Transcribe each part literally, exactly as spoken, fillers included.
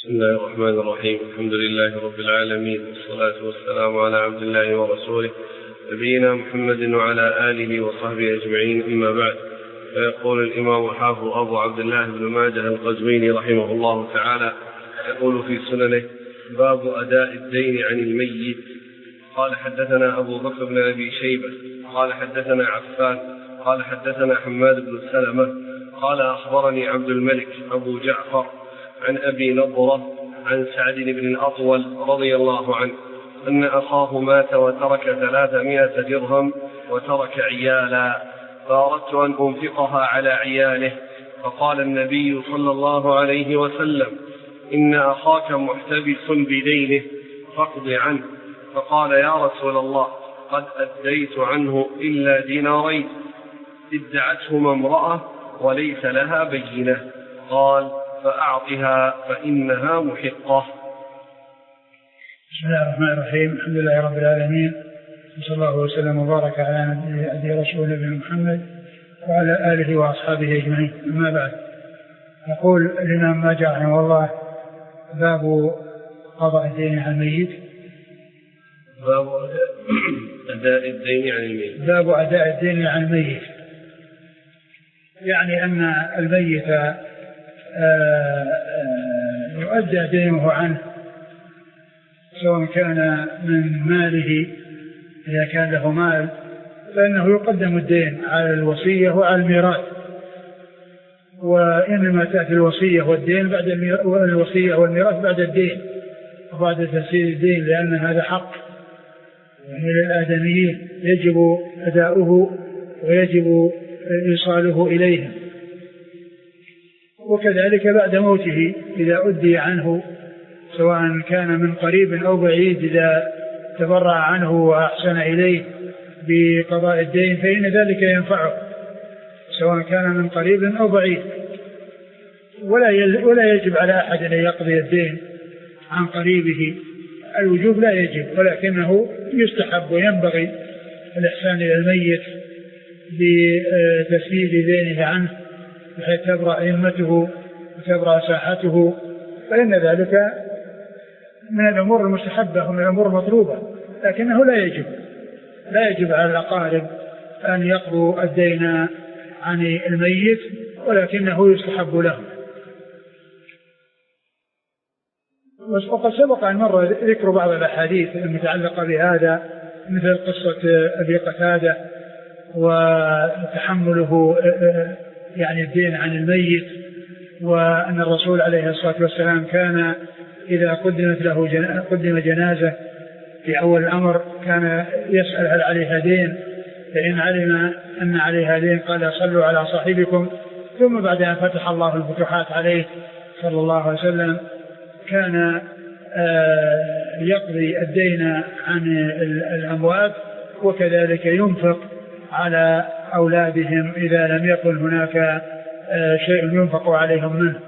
بسم الله الرحمن الرحيم. الحمد لله رب العالمين، والصلاة والسلام على عبد الله ورسوله نبينا محمد وعلى آله وصحبه أجمعين، أما بعد. فيقول الإمام الحافظ أبو عبد الله بن ماجه القزويني رحمه الله تعالى يقول في سننه: باب أداء الدين عن الميت. قال حدثنا أبو بكر بن أبي شيبة قال حدثنا عفان قال حدثنا حماد بن سلمة قال أخبرني عبد الملك أبو جعفر عن أبي نضرة عن سعد بن الأطول رضي الله عنه أن أخاه مات وترك ثلاثمائة درهم وترك عيالا، فأردت أن أنفقها على عياله، فقال النبي صلى الله عليه وسلم: إن أخاك محتبس بدينه فاقض عنه. فقال: يا رسول الله، قد أديت عنه إلا دينارين ادعتهما امرأة وليس لها بينة. قال: فأعطها فإنها محقة. بسم الله الرحمن الرحيم. الحمد لله رب العالمين، وصلى الله وسلم وبارك على نبي رسول الله محمد وعلى آله وأصحابه أجمعين، أما بعد. يقول الإمام ماجه رحمه الله: باب قضاء الدين عن الميت. باب أداء الدين عن الميت. باب أداء الدين عن الميت، يعني أن الميت يؤدى دينه عنه، سواء كان من ماله، إذا كان له مال فإنه يقدم الدين على الوصية وعلى الميراث، وإنما تأتي الوصية والدين بعد الوصية والميراث بعد الدين وبعد تسديد الدين، لأن هذا حق يعني للآدميين يجب أداؤه ويجب إيصاله إليهم، وكذلك بعد موته إذا أدي عنه، سواء كان من قريب أو بعيد، إذا تبرع عنه وأحسن إليه بقضاء الدين فإن ذلك ينفعه، سواء كان من قريب أو بعيد. ولا ولا يجب على أحد أن يقضي الدين عن قريبه، الوجوب لا يجب، ولكنه يستحب وينبغي الإحسان إلى الميت بتسديد دينه عنه بحيث تبرأ ذمته وتبرأ ساحته، فإن ذلك من الأمور المستحبة ومن الأمور المطلوبة، لكنه لا يجب لا يجب على الأقارب أن يقضوا الدين عن الميت، ولكنه يستحب لهم. وقد سبق أن مر ذكر بعض الأحاديث المتعلقة بهذا، مثل قصة أبي قتادة وتحمله يعني الدين عن الميت، وأن الرسول عليه الصلاة والسلام كان إذا قدمت له جنا... قدم جنازة في أول الأمر كان يسأل هل عليها دين، فإن علم أن عليها دين قال: صلوا على صاحبكم. ثم بعد أن فتح الله الفتوحات عليه صلى الله عليه وسلم كان يقضي الدين عن الأموات، وكذلك ينفق على أولادهم إذا لم يكن هناك شيء ينفق عليهم منه.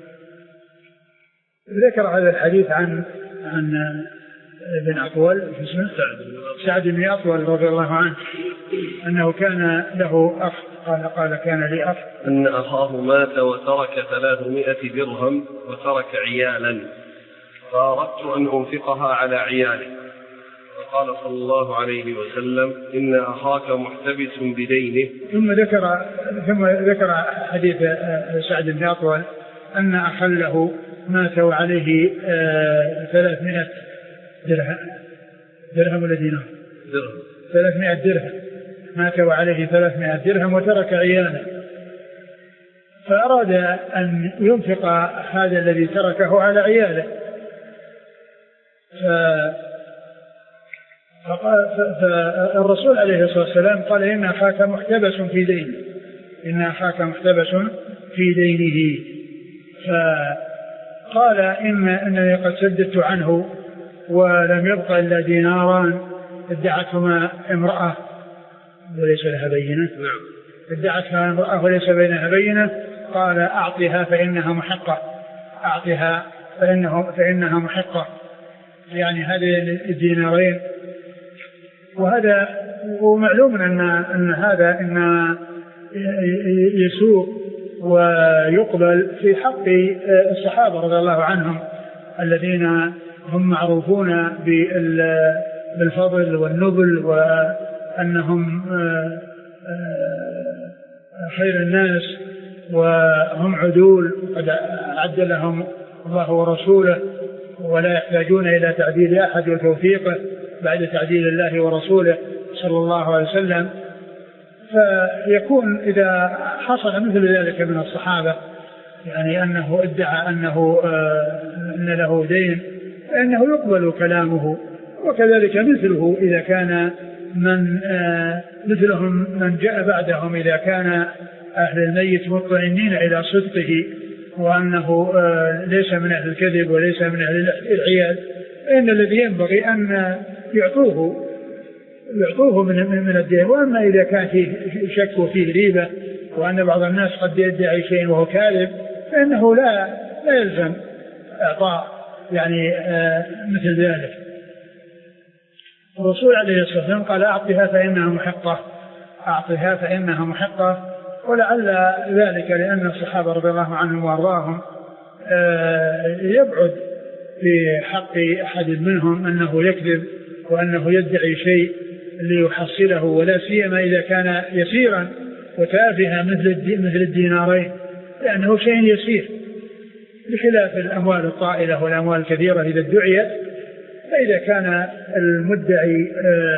ذكر هذا الحديث عن عن ابن أطول سعد بن أطول رضي الله عنه أنه كان له أخ، قال قال كان لي أخ أن أخاه مات وترك ثلاثمائة درهم وترك عيالا، فأردت أن أنفقها على عياله، فقال صلى الله عليه وسلم: إن أخاك محتبس بدينه. ثم ذكر ثم ذكر حديث سعد بن أطول أن أخا له مات وعليه ثلاثمائة درهم درهم ولا دينار درهم ثلاثمائة درهم، مات وعليه ثلاثمائة درهم وترك عيالا، فأراد أن ينفق هذا الذي تركه على عياله، فالرسول عليه الصلاة والسلام قال: إن أخاك محتبس في دينه إن أخاك محتبس في دينه. فقال: إن أنني قد سددت عنه ولم يبق إلا ديناران ادعتهما امرأة وليس لها بينة ادعتها امرأة وليس بينها بينة. قال: أعطها فإنها محقة أعطها فإنه فإنها محقة يعني هذه الدينارين. وهذا ومعلوم أن أن هذا إن يسوق ويقبل في حق الصحابة رضي الله عنهم الذين هم معروفون بالفضل والنبل وأنهم خير الناس وهم عدول قد أعد لهم الله ورسوله ولا يحتاجون إلى تعديل أحد وتوثيقه بعد تعديل الله ورسوله صلى الله عليه وسلم. فيكون إذا حصل مثل ذلك من الصحابة يعني أنه ادعى أنه أن له دين فإنه يقبل كلامه، وكذلك مثله إذا كان من مثلهم من جاء بعدهم إذا كان أهل الميت مطمئنين إلى صدقه وأنه ليس من أهل الكذب وليس من أهل العياد، فإن الذي ينبغي أن يعطوه يعطوه من من الدين. وأما إذا كان فيه شك وفيه ريبة وأن بعض الناس قد يدعي شيء وهو كاذب فإنه لا لا يلزم إعطاء يعني مثل ذلك. الرسول عليه الصلاة والسلام قال أعطها فإنها محقة، أعطها فإنها محقة. ولعل ذلك لأن الصحابة رضي الله عنهم وارضاهم يبعد في حق أحد منهم أنه يكذب وأنه يدعي شيء ليحصله، ولا سيما إذا كان يسيرا وتافها مثل مثل الدينارين، لأنه شيء يسير، بخلاف الأموال الطائلة والأموال الكثيرة إذا ادعيت. فإذا كان المدعي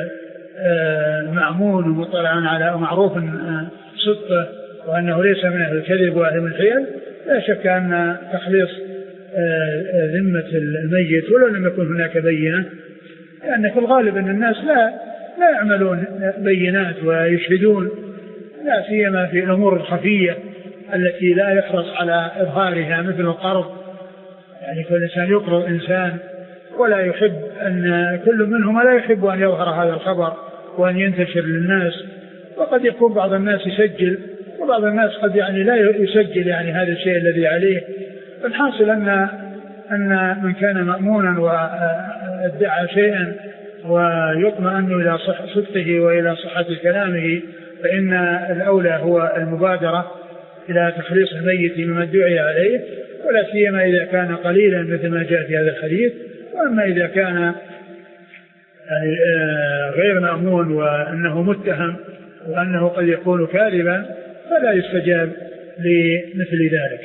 مأمون ومطلعا على معروف صدقه وأنه ليس من أهل الكذب وأهل الحيل، لا شك أن تخليص ذمة الميت ولو لم يكن هناك بينة، لأن في الغالب أن الناس لا لا يعملون بينات ويشهدون، لا سيما في الأمور الخفية التي لا يحرص على إظهارها مثل القرض. يعني كل إنسان يقرض إنسان ولا يحب أن كل منهم لا يحب أن يظهر هذا الخبر وأن ينتشر للناس، وقد يكون بعض الناس يسجل وبعض الناس قد يعني لا يسجل يعني هذا الشيء الذي عليه. الحاصل أن أن من كان مأمونا وادعى شيئا ويطمئن إلى صدقه وإلى صحة كلامه فإن الأولى هو المبادرة إلى تخليص الميت مما ادعي عليه، ولا سيما إذا كان قليلا مثل ما جاء في هذا الحديث. وأما إذا كان يعني غير مأمون وأنه متهم وأنه قد يكون كاذبا فلا يستجاب لمثل ذلك.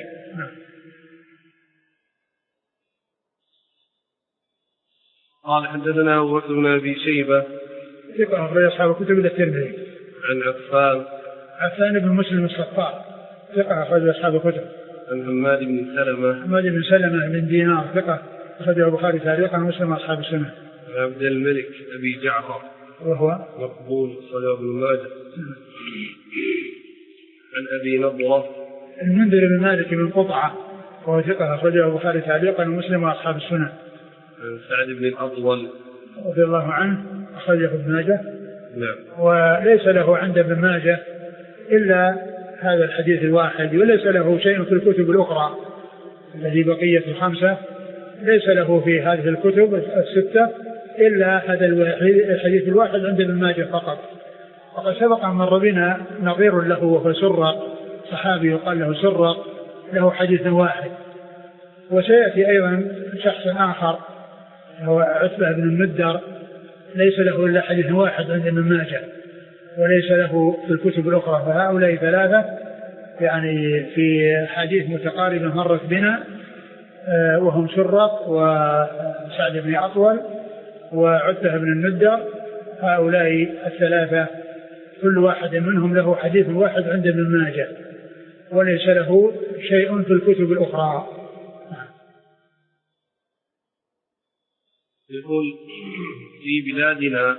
قال حدثنا أبو بكر بن أبي شيبة ثقة أخرج أصحاب الكتب إلا الترمذي. عن عفان عفان بن مسلم الصفار ثقة أخرج أصحاب الكتب. عن حماد بن سلمة حماد بن سلمة بن دينار ثقة أخرجه البخاري تعليقا ومسلم أصحاب السنة. عن عبد الملك أبي جعفر وهو مقبول أخرجه ابن ماجه. عن أبي نضرة المنذر بن مالك بن قطعة وهو ثقة أخرجه البخاري تعليقا ومسلم وأصحاب السنة. عن سعد بن الأطول رضي الله عنه أخرجه ابن ماجه. نعم. وليس له عند ابن ماجه إلا هذا الحديث الواحد، وليس له شيء في الكتب الأخرى الذي بقية الخمسة، ليس له في هذه الكتب الستة إلا هذا الحديث الواحد عند ابن ماجه فقط. وقد سبق أن مر بنا نظير له وهو سرق، صحابي يقال له سرق، له حديث واحد. وسيأتي أيضا شخص آخر هو عتبة بن المدر ليس له إلا حديث واحد عند ابن ماجه وليس له في الكتب الأخرى. فهؤلاء ثلاثة يعني في حديث متقاربة مرت بنا وهم سرق وسعد بن أطول وعتبة بن المدر. هؤلاء الثلاثة كل واحد منهم له حديث واحد عند ابن ماجه وليس له شيء في الكتب الأخرى. يقول في بلادنا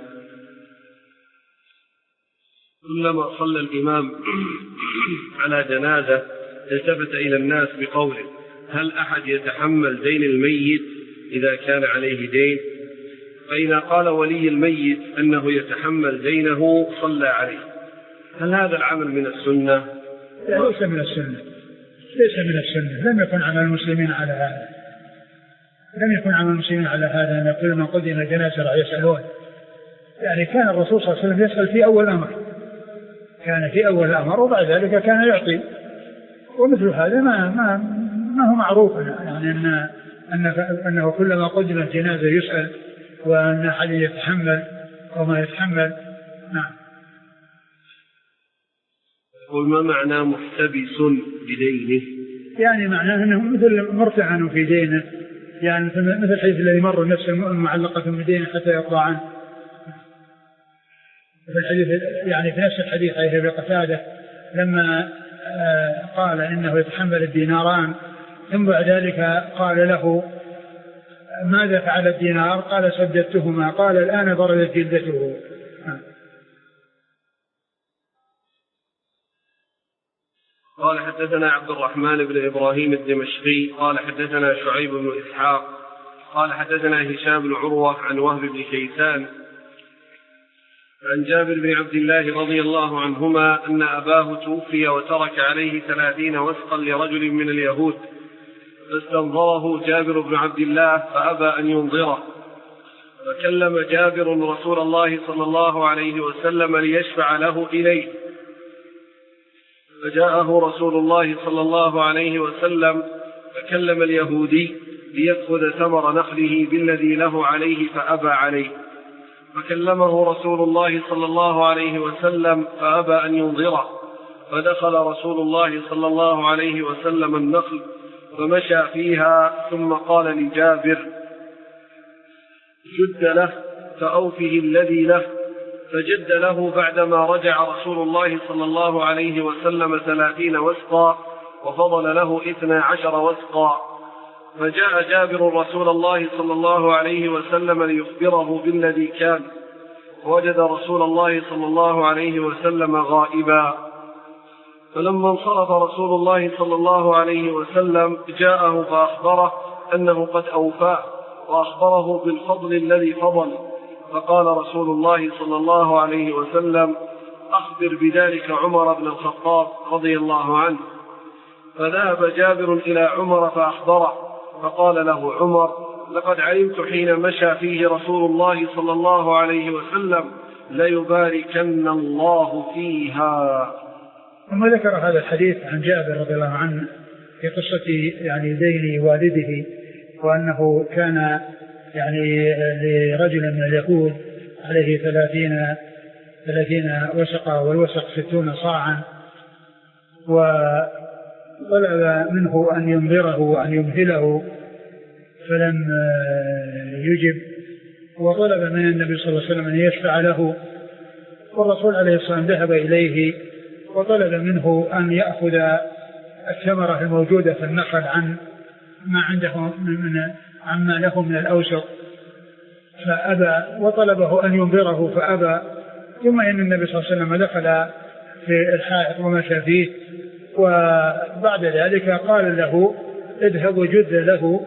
كلما صلى الإمام على جنازة التفت إلى الناس بقوله: هل أحد يتحمل دين الميت إذا كان عليه دين؟ فإذا قال ولي الميت أنه يتحمل دينه صلى عليه. هل هذا العمل من السنة؟ ليس من السنة، ليس من السنة. لم يكن عمل المسلمين على هذا، لم يكن عمل المسلمين على هذا أن يقول من قدم الجنازة يسألون. يعني كان الرسول صلى الله عليه وسلم يسأل في أول الأمر، كان في أول الأمر وبعد ذلك كان يعطي. ومثل هذا ما ما ما هو معروف يعني أن أنه كلما قدمت جنازة يسأل وأن أحد يتحمل وما يتحمل. نعم. قل ما معنى محتبس بدينه؟ يعني معناه أنه مثل مرتهن في دينه، يعني مثل الحديث الذي مر نفس المعلقة بدينه حتى يقضى عنه. في الحديث يعني في نفس الحديث عن أبي قتادة لما قال إنه يتحمل الديناران ثم بعد ذلك قال له ماذا فعل الدينار؟ قال سددتهما. قال الآن بردت جلدته. قال حدثنا عبد الرحمن بن إبراهيم الدمشقي قال حدثنا شعيب بن إسحاق قال حدثنا هشام بن عروة عن وهب بن كيسان عن جابر بن عبد الله رضي الله عنهما أن أباه توفي وترك عليه ثلاثين وسقا لرجل من اليهود، فاستنظره جابر بن عبد الله فأبى أن ينظره، فكلم جابر رسول الله صلى الله عليه وسلم ليشفع له إليه، فجاءه رسول الله صلى الله عليه وسلم فكلم اليهودي ليأخذ ثمر نخله بالذي له عليه فأبى عليه، فكلمه رسول الله صلى الله عليه وسلم فأبى أن ينظره، فدخل رسول الله صلى الله عليه وسلم النخل فمشى فيها ثم قال لجابر جد له فأوفه الذي له، فجد له بعدما رجع رسول الله صلى الله عليه وسلم ثلاثين وسقا وفضل له اثنى عشر وسقا، فجاء جابر رسول الله صلى الله عليه وسلم ليخبره بالذي كان، ووجد رسول الله صلى الله عليه وسلم غائبا، فلما انصرف رسول الله صلى الله عليه وسلم جاءه فأخبره أنه قد أوفاه وأخبره بالفضل الذي فضل، فقال رسول الله صلى الله عليه وسلم أخبر بذلك عمر بن الخطاب رضي الله عنه، فذهب جابر إلى عمر فأخبره، فقال له عمر لقد علمت حين مشى فيه رسول الله صلى الله عليه وسلم ليباركن الله فيها. ثم ذكر هذا الحديث عن جابر رضي الله عنه في قصة يعني دين والده، وأنه كان يعني لرجل من اليهود عليه ثلاثين ثلاثين وسقا، والوسق ستون صاعا، وطلب منه أن ينظره وأن يمهله فلم يجب، وطلب من النبي صلى الله عليه وسلم أن يشفع له، والرسول عليه الصلاة والسلام ذهب إليه وطلب منه أن يأخذ الثمرة الموجودة في النخل عن ما عنده من عما له من الأوسق، فأبى، وطلبه أن ينظره فأبى، ثم إن النبي صلى الله عليه وسلم دخل في الحائط ومشى فيه، وبعد ذلك قال له اذهب وجد له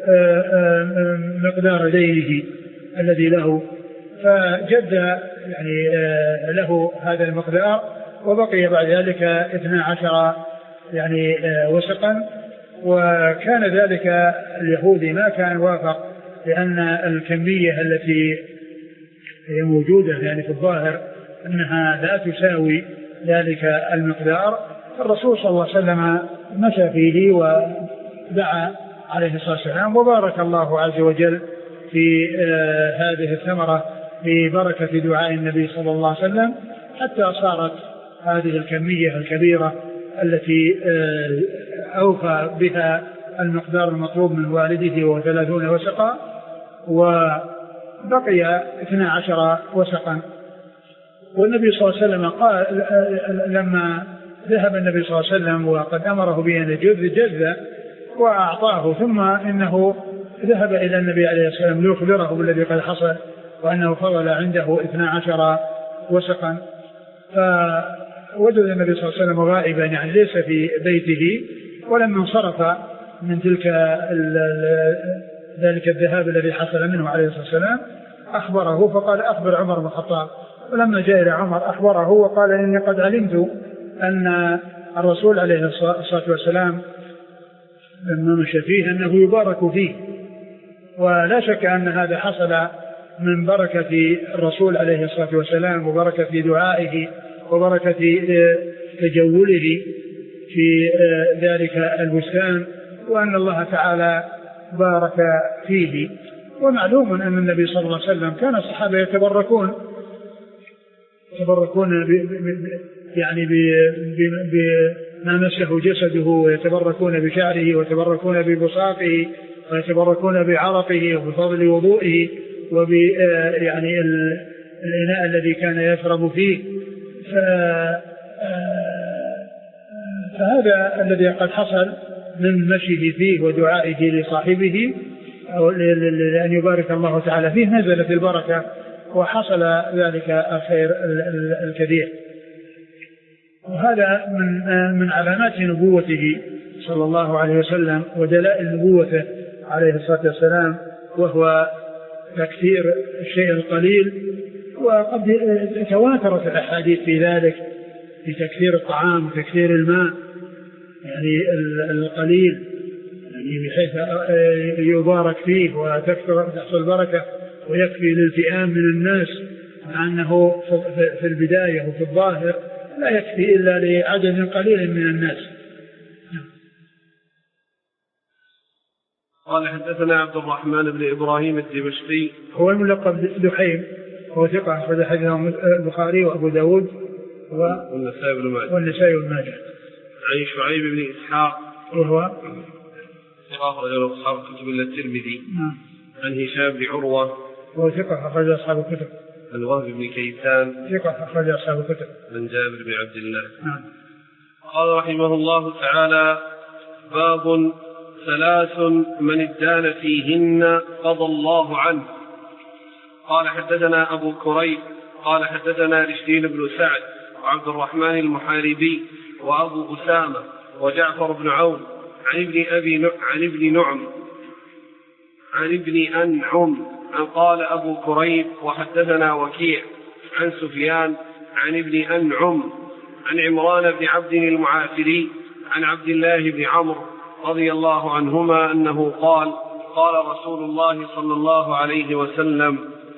مقدار دينه الذي له، فجد يعني له هذا المقدار، وبقي بعد ذلك اثنى عشر يعني وسقا، وكان ذلك اليهودي ما كان وافق، لأن الكمية التي هي موجودة يعني في الظاهر أنها لا تساوي ذلك المقدار. الرسول صلى الله عليه وسلم مشى فيه ودعا عليه الصلاة والسلام، وبارك الله عز وجل في آه هذه الثمرة ببركة دعاء النبي صلى الله عليه وسلم، حتى صارت هذه الكمية الكبيرة التي آه أوفى بها المقدار المطلوب من والده وهو ثلاثون وسقا، وبقي اثنى عشر وسقا. والنبي صلى الله عليه وسلم قال لما ذهب النبي صلى الله عليه وسلم وقد أمره بأن يجذ جذ وأعطاه، ثم إنه ذهب إلى النبي عليه الصلاة والسلام ليخبره بالذي قد حصل، وأنه فضل عنده اثنى عشر وسقا، فوجد النبي صلى الله عليه وسلم غائبا يعني ليس في بيته، ولما انصرف من تلك ذلك الذهاب الذي حصل منه عليه الصلاة والسلام أخبره، فقال أخبر عمر بن الخطاب، ولما جاء إلى عمر أخبره وقال إني قد علمت أن الرسول عليه الصلاة والسلام لما مشى فيه أنه يبارك فيه، ولا شك أن هذا حصل من بركة الرسول عليه الصلاة والسلام، وبركة دعائه، وبركة تجوله في ذلك البستان، وأن الله تعالى بارك فيه. ومعلوم أن النبي صلى الله عليه وسلم كان الصحابة يتبركون يتبركون ب ب يعني بما مسه جسده، ويتبركون بشعره، ويتبركون ببساطه، ويتبركون بعرقه وبفضل وضوئه وب يعني الإناء الذي كان يشرب فيه. فهذا الذي قد حصل من مشيه فيه ودعائه لصاحبه لأن يبارك الله تعالى فيه، نزلت البركة وحصل ذلك الخير الكبير. وهذا من من علامات نبوته صلى الله عليه وسلم ودلائل نبوته عليه الصلاة والسلام، وهو تكثير الشيء القليل. وقد تواترت الأحاديث في ذلك، في تكثير الطعام وتكثير الماء، يعني القليل يعني بحيث يبارك فيه وتكثر تحصل البركة ويكفي للفئام من الناس، مع أنه في البداية وفي الظاهر لا يكفي إلا لعدد قليل من الناس. قال حدثنا عبد الرحمن بن إبراهيم الدمشقي، هو الملقب دحيم، هو ثقة أخرج حديثه البخاري وأبو داود والنسائي بن ماجه والنسائي بن ماجه. عن شعيب بن إسحاق وهو ثقة أخرج أصحاب الكتب إلا الترمذي. نعم. عن هشام بن عروة وهو ثقة أخرج أصحاب الكتب. عن وهب بن كيسان ثقة أخرج أصحاب الكتب. عن جابر بن عبد الله. نعم. قال رحمه الله تعالى: باب ثلاث من ادان فيهن قضى الله عنه. قال حدثنا أبو كريب قال حدثنا رشدين بن سعد وعبد الرحمن المحاربي وأبو أسامة وجعفر بن عون عن ابن أبي ن... عن ابن نعم عن ابن أنعم عن قال أبو كريب وحدثنا وكيع عن سفيان عن ابن أنعم عن عمران بن عبد المعافري عن عبد الله بن عمرو رضي الله عنهما أنه قال: قال رسول الله صلى الله عليه وسلم: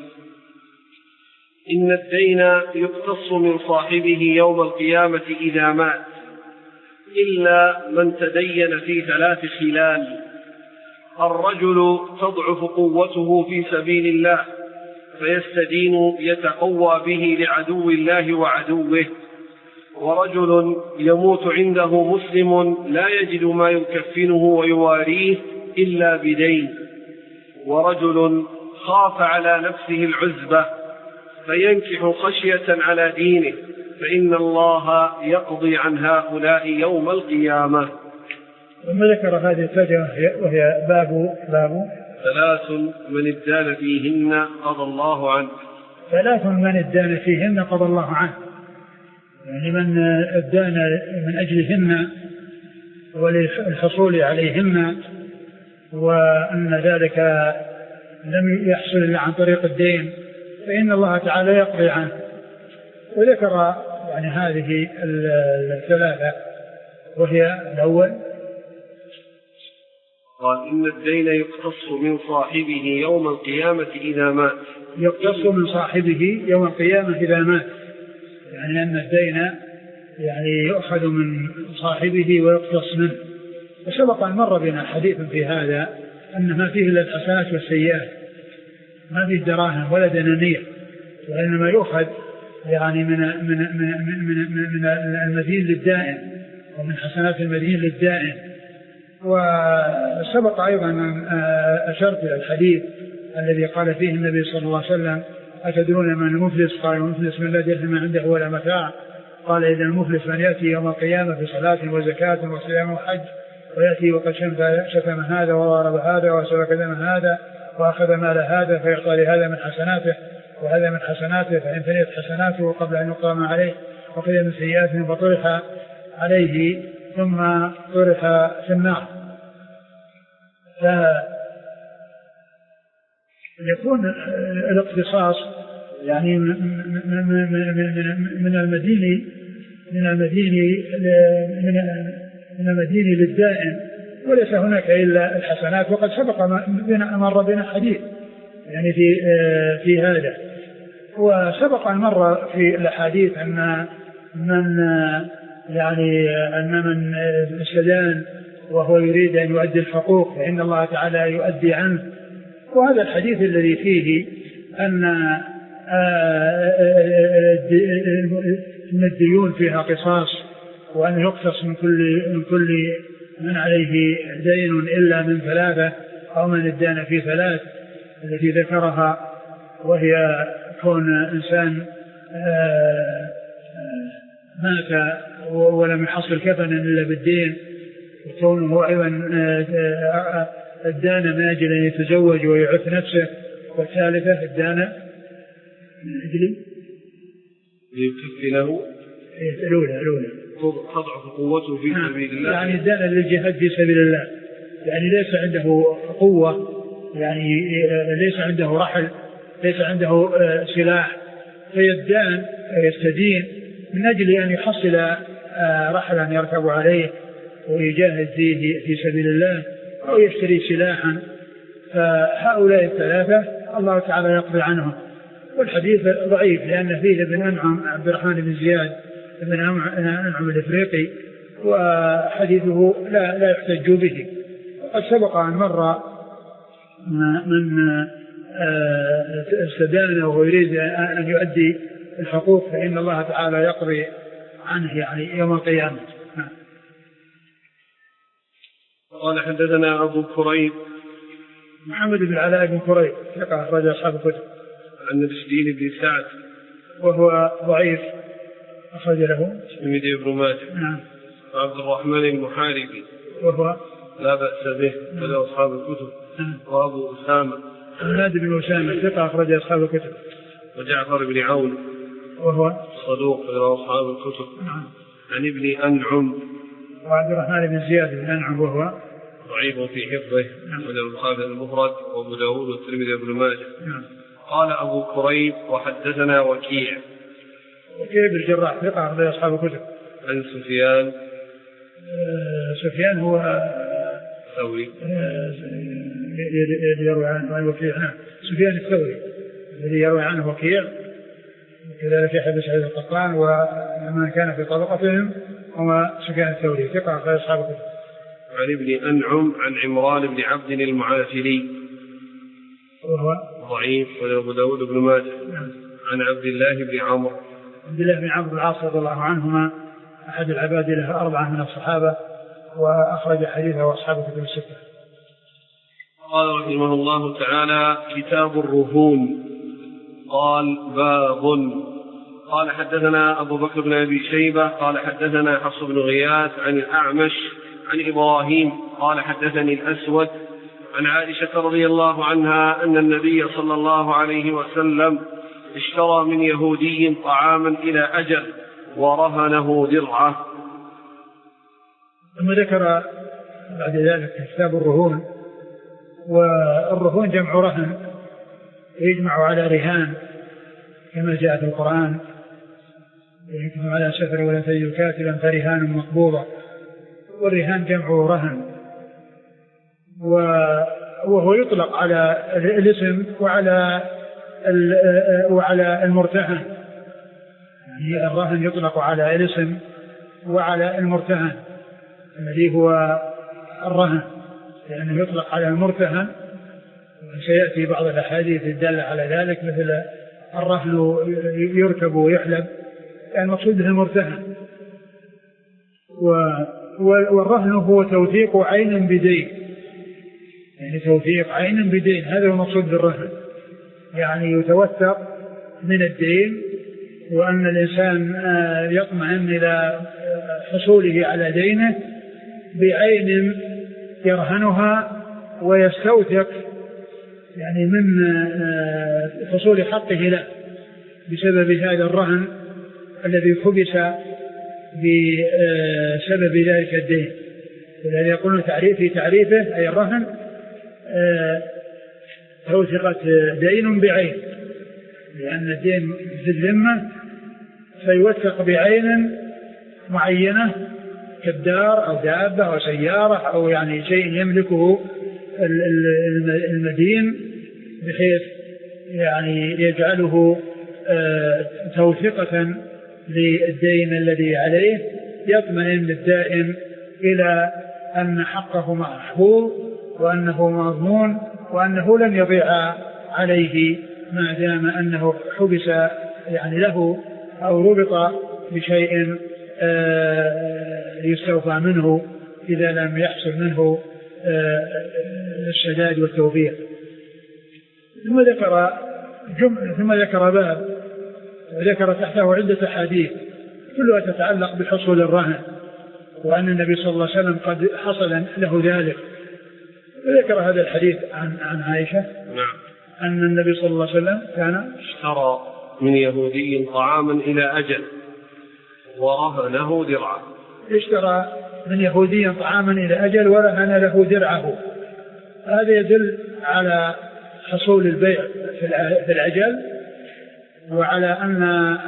إن الدين يقتص من صاحبه يوم القيامة إذا مات، إلا من تدين في ثلاث خلال: الرجل تضعف قوته في سبيل الله فيستدين يتقوى به لعدو الله وعدوه، ورجل يموت عنده مسلم لا يجد ما يكفنه ويواريه إلا بدين، ورجل خاف على نفسه العزبة فينكح خشية على دينه، فإن الله يقضي عن هؤلاء يوم القيامة. ثم ذكر هذه الفجرة وهي باب باب ثلاث من ادان فيهن قضى الله عنه. ثلاث من ادان فيهن قضى الله عنه، يعني من ادان من أجلهن وللحصول عليهن، وأن ذلك لم يحصل إلا عن طريق الدين، فإن الله تعالى يقضي عنه. وذكر يعني هذه الثلاثة، وهي الأول قال: إن الدين يقتص من صاحبه يوم القيامة إذا مات. يقتص من صاحبه يوم القيامة إذا مات، يعني أن الدين يعني يؤخذ من صاحبه ويقتص منه. وسبق أن مر بنا حديث في هذا أن ما فيه إلا الحسنات والسيئات، ما فيه دراهم ولا دنانير، وإنما يؤخذ يعني من من من من, من المدين للدائن، ومن حسنات المدين للدائن. وسبق أيضا أن أشرت إلى الحديث الذي قال فيه النبي صلى الله عليه وسلم: أتدرون من المفلس؟ قال: المفلس من لا درهم عنده ولا متاع. قال: إذا المفلس من يأتي يوم القيامة بصلاة وزكاة وصيام وحج، ويأتي وقد شتم هذا وضرب هذا وسفك دم هذا وأخذ مال هذا، فيعطى لهذا من حسناته وهذا من حسناته، فإن فنيت حسناته قبل أن يقام عليه وقيل من سيئاته فطرح عليه ثم طرح في النار. فيكون الاقتصاص يعني من المدين من المدين من المدين للدائن، وليس هناك إلا الحسنات. وقد سبق مر بنا حديث يعني في في هذا، وسبق أن مر في الحديث أن من يعني أن من استدان وهو يريد أن يؤدي الحقوق فإن الله تعالى يؤدي عنه. وهذا الحديث الذي فيه أن الديون فيها قصاص وأن يقتص من كل من كل من عليه دين إلا من ثلاثة أو من الدان في ثلاث التي ذكرها، وهي كون إنسان مات ولم يحصل كفنا إلا بالدين، وكونه أيضا الدان من أجل أن يتزوج ويعف نفسه، والثالثة الدان من أجل ليكفنه الأولى الأولى تضعف قوته في سبيل الله، يعني الدان للجهاد في سبيل الله، يعني ليس عنده قوة، يعني ليس عنده رحل، ليس عنده سلاح، فيدان يستدين من أجل أن يحصل رحلا يركب عليه ويجاهد فيه في سبيل الله أو يشتري سلاحا. فهؤلاء الثلاثة الله تعالى يقضي عنهم. والحديث ضعيف لأن فيه ابن أنعم عبد الرحمن بن زياد ابن أنعم الإفريقي، وحديثه لا, لا يحتج به. وقد سبق أن مر من استدان وهو يريد أن يؤدي الحقوق فإن الله تعالى يقضي عنه يعني يوم القيامة. قال حدثنا أبو كريب محمد بن علاء بن كريب ثقة أخرج أصحاب الكتب. عن رشدين بن سعد وهو ضعيف أخرج له الترمذي بن ماجه. نعم. عبد الرحمن المحاربي وهو لا بأس به وله أصحاب الكتب. نعم. وأبو أسامة حماد بن أسامة ثقة أخرج أصحاب الكتب. وجعفر بن عون وهو صدوق وله أصحاب الكتب. نعم. عن ابن أنعم وعبد الرحمن بن زياد بن أنعم وهو ضعيف في حفظه. نعم. وله البخاري المفرد وأبو داود والترمذي بن ماجه. نعم. قال أبو كريب وحدثنا وكيع وكيع بن الجراح ثقة أخرج أصحاب الكتب. عن سفيان آه سفيان هو الثوري الذي يروي عنه وكيع. نعم. سفيان الثوري الذي يروي عنه وكيع، وكذلك يحيى بن سعيد القطان ومن كان في طبقتهم هو سفيان الثوري ثقة أخرج أصحاب الكتب. عن ابن أنعم عن عمران بن عبد المعافري وهو ضعيف وله أبو داود بن ماجه. نعم. عن عبد الله بن عمرو عبد الله بن عمرو العاص رضي الله عنهما أحد العباد له أربعة من الصحابة، وأخرج حديثه أصحاب الكتب الستة. قال رحمه الله تعالى كتاب الرهون. قال باب. قال حدثنا أبو بكر بن أبي شيبة قال حدثنا حفص بن غياث عن الأعمش عن إبراهيم قال حدثني الأسود عن عائشة رضي الله عنها أن النبي صلى الله عليه وسلم اشترى من يهودي طعاما إلى أجل ورهنه درعه. ثم ذكر بعد ذلك كتاب الرهون. والرهون جمع رهن يجمع على رهان كما جاء في القرآن يجمع على سفر ولا تجد كاتبا فرهان مقبوضة، والرهان جمع رهن وهو يطلق على الاسم وعلى وعلى المرتهن. يعني الرهن يطلق على الاسم وعلى المرتهن الذي هو الرهن، لأنه يطلق على المرتهن، سيأتي بعض الأحاديث الدالة على ذلك مثل الرهن يركب ويحلب، يعني المقصود به المرتهن. والرهن هو توثيق عين بدين، يعني توثيق عين بدين، هذا هو المقصود بالرهن، يعني يتوثق من الدين وأن الإنسان يطمئن إلى حصوله على دينه بعين يرهنها ويستوثق يعني من حصول حقه له بسبب هذا الرهن الذي حبس بسبب ذلك الدين. ولذلك يقولون في تعريفه أي الرهن توثقت دين بعين، لأن الدين في الذمة فيوثق بعين معينة كالدار أو دابة أو سيارة أو يعني شيء يملكه المدين، بحيث يعني يجعله توثقة للدين الذي عليه، يطمئن الدائن إلى أن حقه محفوظ وأنه مضمون وأنه لن يضيع عليه ما دام أنه حبس يعني له أو ربط بشيء يستوفى منه إذا لم يحصل منه السداد والتوفيق. ثم ذكر جملة ثم ذكر باب ذكر تحته عدة حديث كلها تتعلق بحصول الرهن وأن النبي صلى الله عليه وسلم قد حصل له ذلك. وذكر هذا الحديث عن عن عائشة نعم أن النبي صلى الله عليه وسلم كان اشترى من يهودي طعاما إلى أجل ورهنه درعه. اشترى من يهودي طعاما إلى أجل ورهن له درعه. هذا يدل على حصول البيع في الأجل وعلى أن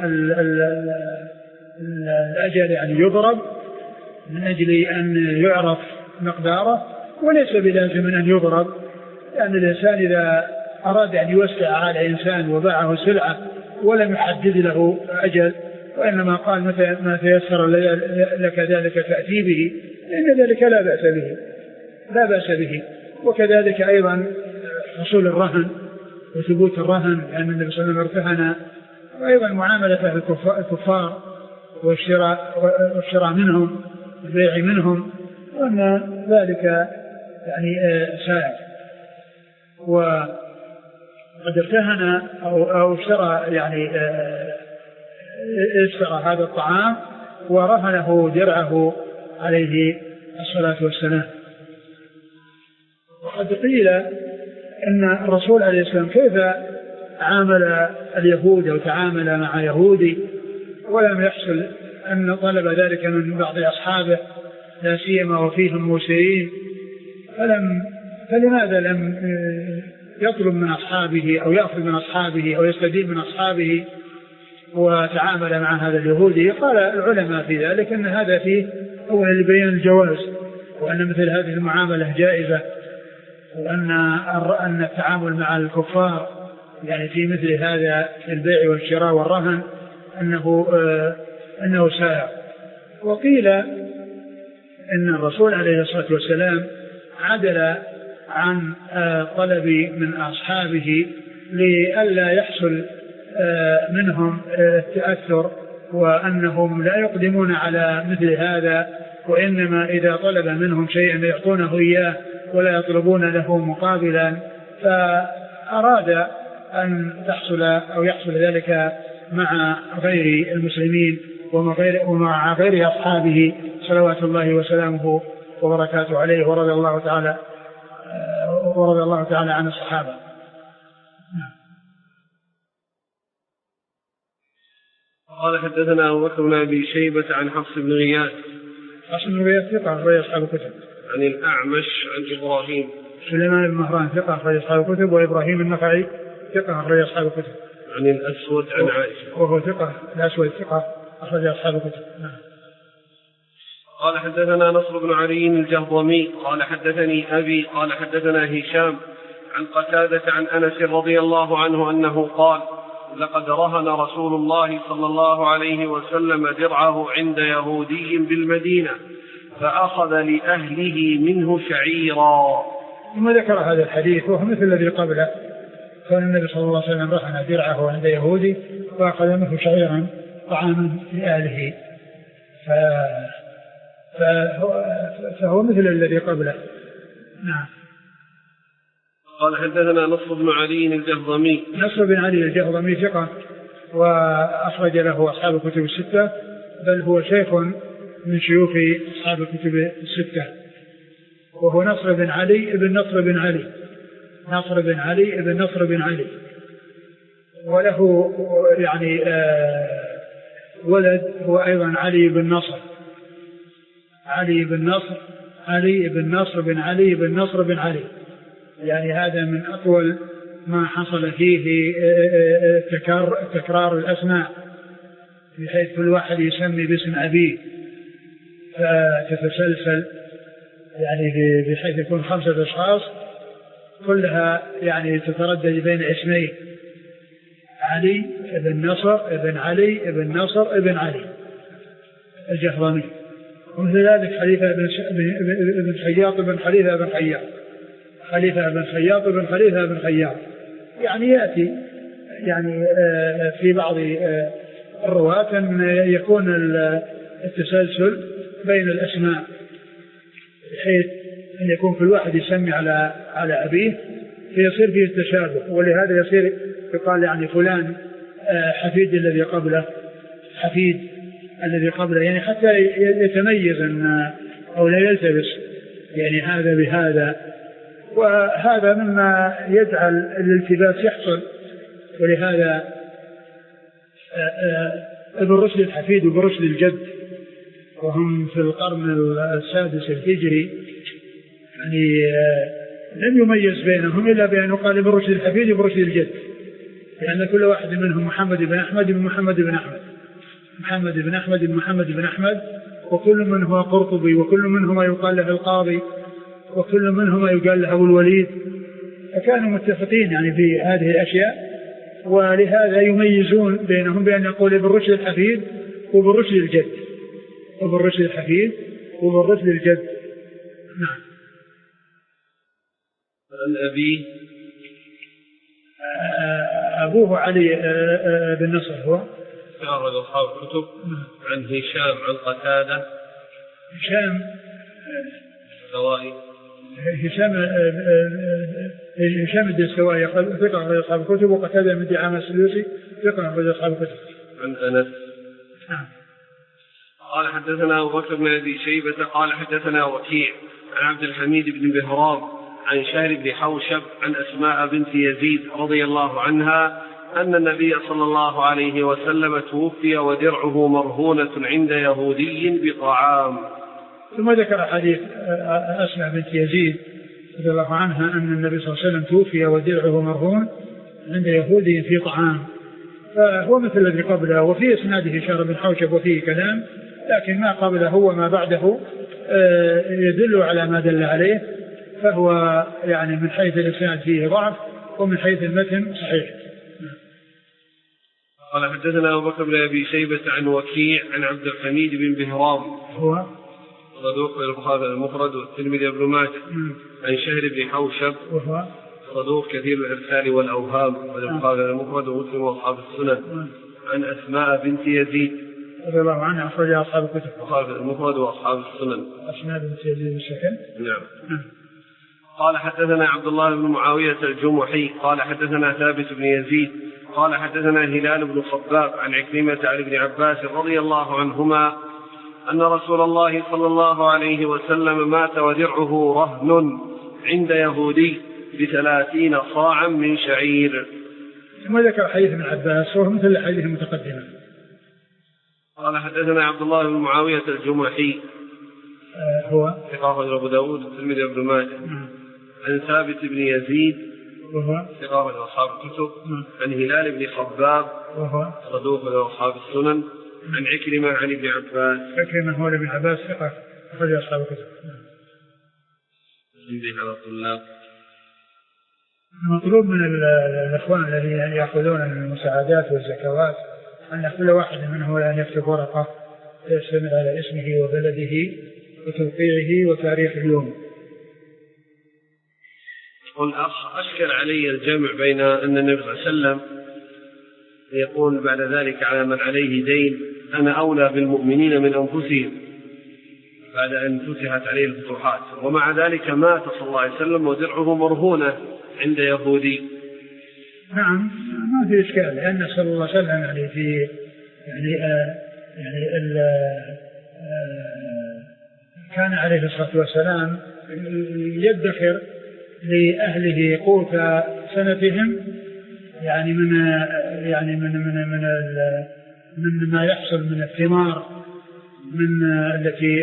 الأجل يعني يضرب من أجل أن يعرف مقداره وليس بلازم أن يضرب، لأن الإنسان إذا أراد أن يوسع على إنسان وباعه سلعة ولم يحدد له أجل وإنما قال متى ما تيسر لك ذلك تأتي به إن ذلك لا بأس به لا بأس به. وكذلك أيضا حصول الرهن وثبوت الرهن لأن النبي صلى الله عليه وسلم ارتهن، وأيضا معاملة الكفار والشراء منهم البيع منهم وأن ذلك يعني سائر. وقد ارتهن أو, أو اشترى يعني اشترى هذا الطعام ورهنه درعه عليه الصلاة والسلام. وقد قيل أن الرسول عليه السلام كيف عامل اليهود أو تعامل مع يهودي ولم يحصل أن طلب ذلك من بعض أصحابه لا سيما وفيهم موسرين، فلم فلماذا لم يطلب من أصحابه أو يأخذ من أصحابه أو يستدين من أصحابه وتعامل مع هذا اليهودي؟ قال العلماء في ذلك أن هذا فيه أولا لبيان الجواز وأن مثل هذه المعاملة جائزة وأن أن التعامل مع الكفار يعني في مثل هذا البيع والشراء والرهن أنه أنه سائر. وقيل إن الرسول عليه الصلاة والسلام عدل عن طلب من أصحابه لئلا يحصل منهم التأثر وأنهم لا يقدمون على مثل هذا، وإنما إذا طلب منهم شيئا يعطونه إياه ولا يطلبون له مقابلا، فأراد أن تحصل أو يحصل ذلك مع غير المسلمين ومع غير أصحابه صلوات الله وسلامه وبركاته عليه ورضي الله تعالى ورضي الله تعالى عن الصحابة. قال حدثنا أبو بكر بن أبي شيبة عن حفص بن غياث. حفص بن غياث ثقة أخرج أصحاب الكتب. عن الأعمش عن إبراهيم. سليمان بن مهران ثقة أخرج أصحاب الكتب، وإبراهيم النخعي ثقة أخرج أصحاب الكتب. عن الأسود عن عائشة وهو ثقة الأسود ثقة أخرج أصحاب الكتب. نعم. قال حدثنا نصر بن علي الجهضمي قال حدثني أبي قال حدثنا هشام عن قتادة عن أنس رضي الله عنه أنه قال: لقد رهن رسول الله صلى الله عليه وسلم درعه عند يهودي بالمدينة فأخذ لأهله منه شعيرا. ثم ذكر هذا الحديث وهو مثل الذي قبله، كان النبي صلى الله عليه وسلم رهن درعه عند يهودي فأخذ منه شعيرا طعاما لأهله، ف... فهو... فهو مثل الذي قبله. نعم. قال حدثنا نصر بن علي الجهضمي. نصر بن علي الجهضمي ثقة وأخرج له أصحاب الكتب الستة، بل هو شيخ من شيوخ أصحاب الكتب الستة، وهو نصر بن علي ابن نصر بن علي نصر بن علي ابن نصر بن علي وله يعني ولد هو أيضا علي بن نصر علي بن نصر علي بن نصر بن علي بن نصر بن علي يعني هذا من أطول ما حصل فيه تكرار, تكرار الأسماء بحيث كل واحد يسمي باسم أبيه فتتسلسل يعني بحيث يكون خمسة أشخاص كلها يعني تتردد بين اسمين: علي ابن نصر ابن علي ابن نصر ابن علي الجهضمي. ومثل ذلك خليفة بن خياط بن خليفة بن خياط خليفة بن خياط بن خليفة بن خياط يعني يأتي يعني في بعض الرواة أن يكون التسلسل بين الأسماء بحيث أن يكون كل واحد يسمي على على أبيه فيصير فيه التشابه، ولهذا يصير يقال يعني فلان حفيد الذي قبله حفيد الذي قبله، يعني حتى يتميز أن أو لا يلتبس يعني هذا بهذا، وهذا مما يجعل الالتباس يحصل. ولهذا ابن رشد الحفيد وابن رشد الجد وهم في القرن السادس الهجري يعني لم يميز بينهم إلا بأن يقال ابن رشد الحفيد وابن رشد الجد، لأن كل واحد منهم محمد بن أحمد بن محمد بن أحمد محمد بن أحمد بن محمد بن أحمد، وكل منهما قرطبي، وكل منهما يقال له القاضي، وكل منهما يقال له أبو الوليد، فكانوا متفقين يعني في هذه الأشياء، ولهذا يميزون بينهم بأن يقول ابن رشد الحفيد وابن رشد الجد ابن رشد الحفيد وابن رشد الجد. نعم. الأبي أبوه علي بن نصر هو أخرج أصحاب الكتب عن هشام عن قتادة هشام الدستوائي هشام هشام الدستوائي ثقة أخرج أصحاب الكتب، وقتادة من دعامة السدوسي ثقة أخرج أصحاب الكتب. عن أنس نعم. قال حدثنا أبو بكر بن أبي شيبة قال حدثنا وكيع عن عبد الحميد بن بهرام عن شهر بن حوشب عن أسماء بنت يزيد رضي الله عنها أن النبي صلى الله عليه وسلم توفي ودرعه مرهونة عند يهودي بطعام. ثم ذكر حديث أسماء بنت يزيد رضي الله عنها أن النبي صلى الله عليه وسلم توفي ودرعه مرهون عند يهودي في طعام، فهو مثل الذي قبله، وفي إسناده شهر بن حوشب وفيه كلام، لكن ما قبله وما بعده يدل على ما دل عليه، فهو يعني من حيث الإسناد فيه ضعف ومن حيث المتن صحيح. قال حدثنا أبو بكر بن أبي شيبة عن وكيع عن عبد الحميد بن بهرام هو صدوق البخاري المفرد والترمذي بن ماجه عن شهر بن حوشب وهو صدوق كثير الإرسال والأوهام والبخاري المفرد ومسلم وأصحاب السنن عن أسماء بنت يزيد رضي الله عنها أخرج أصحاب الكتب البخاري المفرد وأصحاب السنن. أسماء بنت يزيد السكن. نعم. قال حدثنا عبد الله بن معاوية الجمحي قال حدثنا ثابت بن يزيد قال حدثنا هلال بن خباب عن عكرمة عن ابن عباس رضي الله عنهما أن رسول الله صلى الله عليه وسلم مات ودرعه رهن عند يهودي بثلاثين صاعا من شعير. ثم ذكر حديث ابن عباس وهو مثل الحديث المتقدمة. قال حدثنا عبد الله بن معاوية الجمحي آه هو ثقة أبو داود والترمذي وابن ماجه عن ثابت بن يزيد وهو ثقة من أصحاب الكتب عن هلال بن خباب وهو صدوق من أصحاب السنن عن عكرمة عن ابن عباس. عكرمة هو ابن عباس ثقة أخرج أصحاب الكتب. عندي على الطلاب المطلوب من الإخوان الذين يأخذون المساعدات والزكوات أن كل واحد منهم أن يكتب ورقة يشتمل على اسمه وبلده وتوقيعه وتاريخ اليوم. والأخ أشكل علي الجمع بين أن النبي صلى الله عليه وسلم يقول بعد ذلك على من عليه دين أنا أولى بالمؤمنين من أنفسهم بعد أن فتحت عليه الفتوحات، ومع ذلك مات صلى الله عليه وسلم ودرعه مرهونة عند يهودي. نعم ما في إشكال، لأن صلى الله عليه وسلم يعني في يعني آه يعني ال آه كان عليه الصلاة والسلام يدخر لأهله قوت سنتهم يعني من يعني من من من, من ما يحصل من الثمار من التي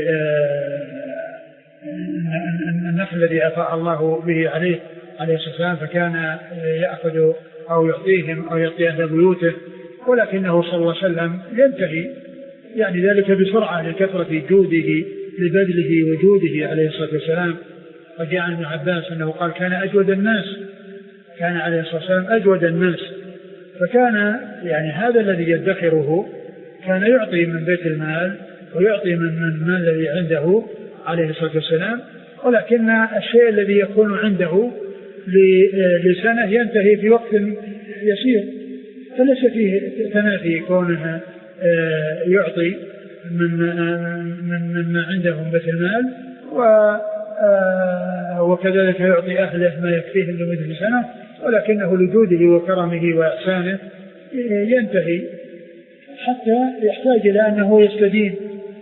النخل الذي أفاء الله به عليه عليه الصلاة والسلام، فكان يأخذ أو يعطيهم أو يعطي أهل بيوته، ولكنه صلى الله عليه وسلم ينتهي يعني ذلك بسرعة لكثرة جوده لبذله وجوده عليه الصلاة والسلام. وجاء عن ابن عباس أنه قال كان أجود الناس، كان عليه الصلاة والسلام أجود الناس، فكان يعني هذا الذي يدخره كان يعطي من بيت المال ويعطي من المال الذي عنده عليه الصلاة والسلام، ولكن الشيء الذي يكون عنده لسنة ينتهي في وقت يسير، فليس فيه تنافي كونه يعطي من من من عنده من بيت المال، وكذلك يعطي أهله ما يكفيه لمدة سنة، ولكنه لجوده وكرمه وإحسانه ينتهي حتى يحتاج إلى أنه يستدين.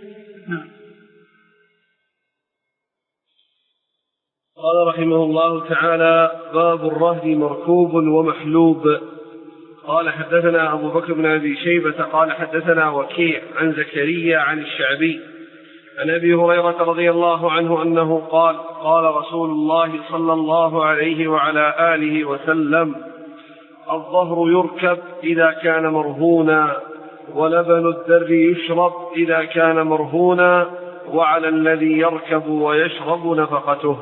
قال رحمه الله تعالى: باب الرهن مركوب ومحلوب. قال حدثنا أبو بكر بن أبي شيبة قال حدثنا وكيع عن زكريا عن الشعبي عن أبي هريرة رضي الله عنه أنه قال: قال رسول الله صلى الله عليه وعلى آله وسلم: الظهر يركب إذا كان مرهونا، ولبن الدر يشرب إذا كان مرهونا، وعلى الذي يركب ويشرب نفقته.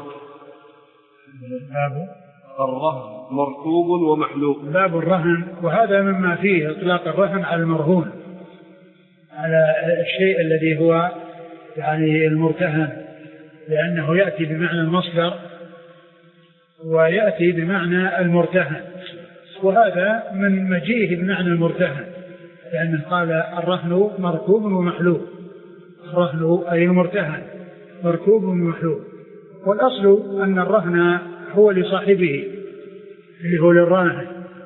باب الرهن مركوب ومحلوب. باب الرهن، وهذا مما فيه إطلاق الرهن على المرهون، على الشيء الذي هو يعني المرتهن، لأنه يأتي بمعنى المصدر ويأتي بمعنى المرتهن، وهذا من مجيئه بمعنى المرتهن، لأنه قال الرهن مركوب ومحلوب. الرهن أي المرتهن مركوب ومحلوب، والأصل أن الرهن هو لصاحبه اللي هو للراهن،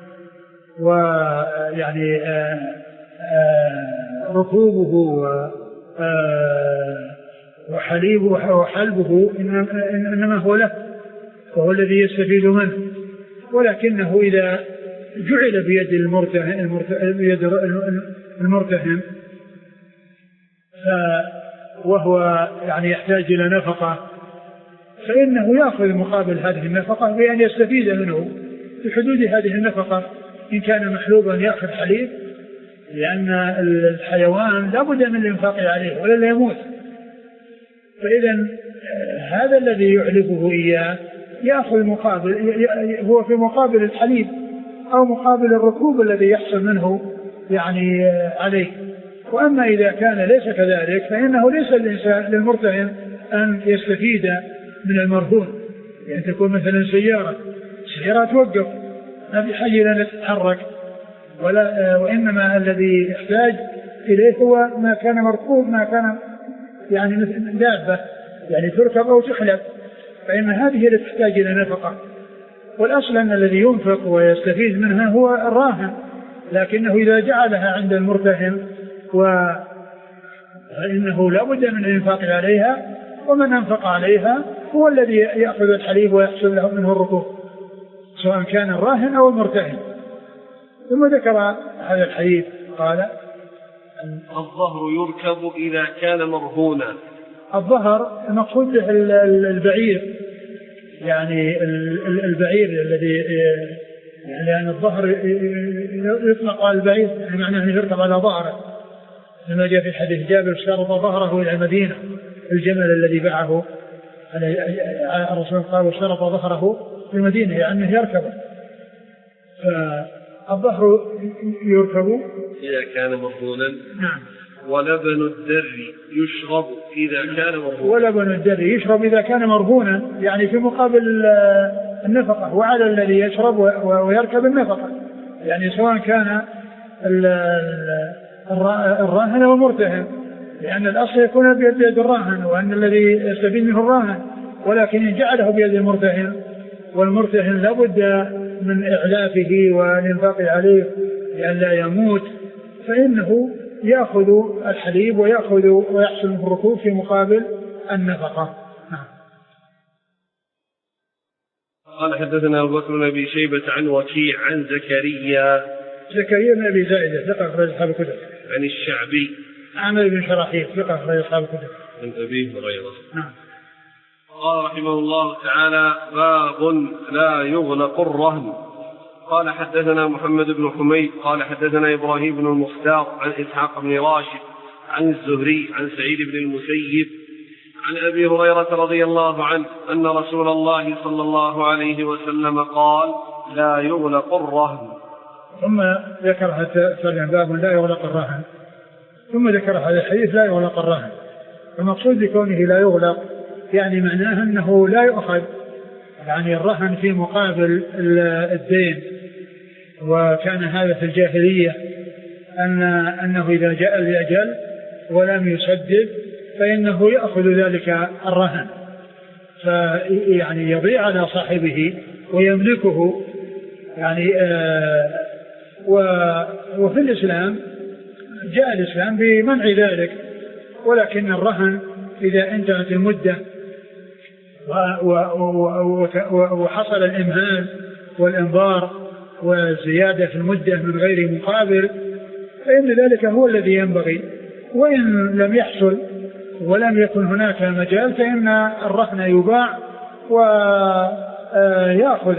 ويعني آآ آآ ركوبه وحليبه وحلبه إنما هو له، وهو الذي يستفيد منه، ولكنه إذا جعل بيد المرتهن بيد المرتهن وهو يعني يحتاج إلى نفقة، فإنه يأخذ مقابل هذه النفقة بأن يستفيد منه في حدود هذه النفقة. إن كان محلوبا يأخذ حليب، لأن الحيوان لا بد من الإنفاق عليه ولا لا يموت، فإذا هذا الذي يعلفه إياه يأخذ مقابل، هو في مقابل الحليب أو مقابل الركوب الذي يحصل منه يعني عليه. وأما إذا كان ليس كذلك فإنه ليس الإنسان للمرتهن أن يستفيد من المرهون، يعني تكون مثلا سيارة سيارة توقف ما في حاجة إلى أن تتحرك، ولا وإنما الذي يحتاج إليه هو ما كان مركوب، ما كان يعني مثل دابة يعني تركب أو تحلب، فإن هذه التي تحتاج إلى نفقة. والأصل أن الذي ينفق ويستفيد منها هو الراهن، لكنه إذا جعلها عند المرتهن فإنه لا بد من الإنفاق عليها، ومن أنفق عليها هو الذي يأخذ الحليب ويحصل له منه الركوب، سواء كان الراهن أو المرتهن. ثم ذكر هذا الحديث قال: الظهر يركب إذا كان مرهونا. الظهر المقصود به البعير، يعني البعير الذي يعني لأن الظهر يطلق على البعير، يعني معناه أنه يركب على ظهره، لما جاء في حديث جابر: شرط ظهره إلى المدينة، الجمل الذي باعه على الرسول قال: شرط ظهره في المدينة، يعني أنه يركبه. فالظهر يركب إذا كان مرهونا. نعم. ولبن الدر يشرب إذا كان مرهونا. ولبن الدر يشرب إذا كان مرهونا، يعني في مقابل النفقة، وعلى الذي يشرب ويركب النفقة، يعني سواء كان الراهن والمرتهن، لأن الأصل يكون بيد الراهن وأن الذي يستفيد منه الراهن، ولكن إن جعله بيد المرتهن، والمرتهن لابد من إعلافه والإنفاق عليه لأن لا يموت، فإنه يأخذ الحليب ويأخذ ويحصل منه الركوب في مقابل النفقة. قال حدثنا أبو بكر بن أبي شيبة عن وكيع عن زكريا زكريا بن أبي زائدة ثقة أخرج أصحاب الكتب. عن الشعبي عامر بن شراحيل ثقة أخرج أصحاب الكتب. عن أبي هريرة. نعم. قال رحمه الله تعالى: باب لا يغلق الرهن. قال حدثنا محمد بن حميد قال حدثنا إبراهيم بن المختار عن إسحاق بن راشد عن الزهري عن سعيد بن المسيب عن أبي هريرة رضي الله عنه أن رسول الله صلى الله عليه وسلم قال: لا يغلق الرهن. ثم ذكر حتى باب لا يغلق الرهن، ثم ذكر هذا الحديث لا يغلق الرهن. المقصود بكونه لا يغلق يعني معناه أنه لا يؤخذ يعني الرهن في مقابل الدين. وكان هذا في الجاهلية أن أنه إذا جاء الأجل ولم يسدد فإنه يأخذ ذلك الرهن فيعني يضيع على صاحبه ويملكه يعني آه وفي الإسلام جاء الإسلام بمنع ذلك. ولكن الرهن إذا انتهت المدة وحصل الإمهال والإنظار وزيادة في المدة من غير مقابل فإن ذلك هو الذي ينبغي. وإن لم يحصل ولم يكن هناك مجال فإن الرهن يباع ويأخذ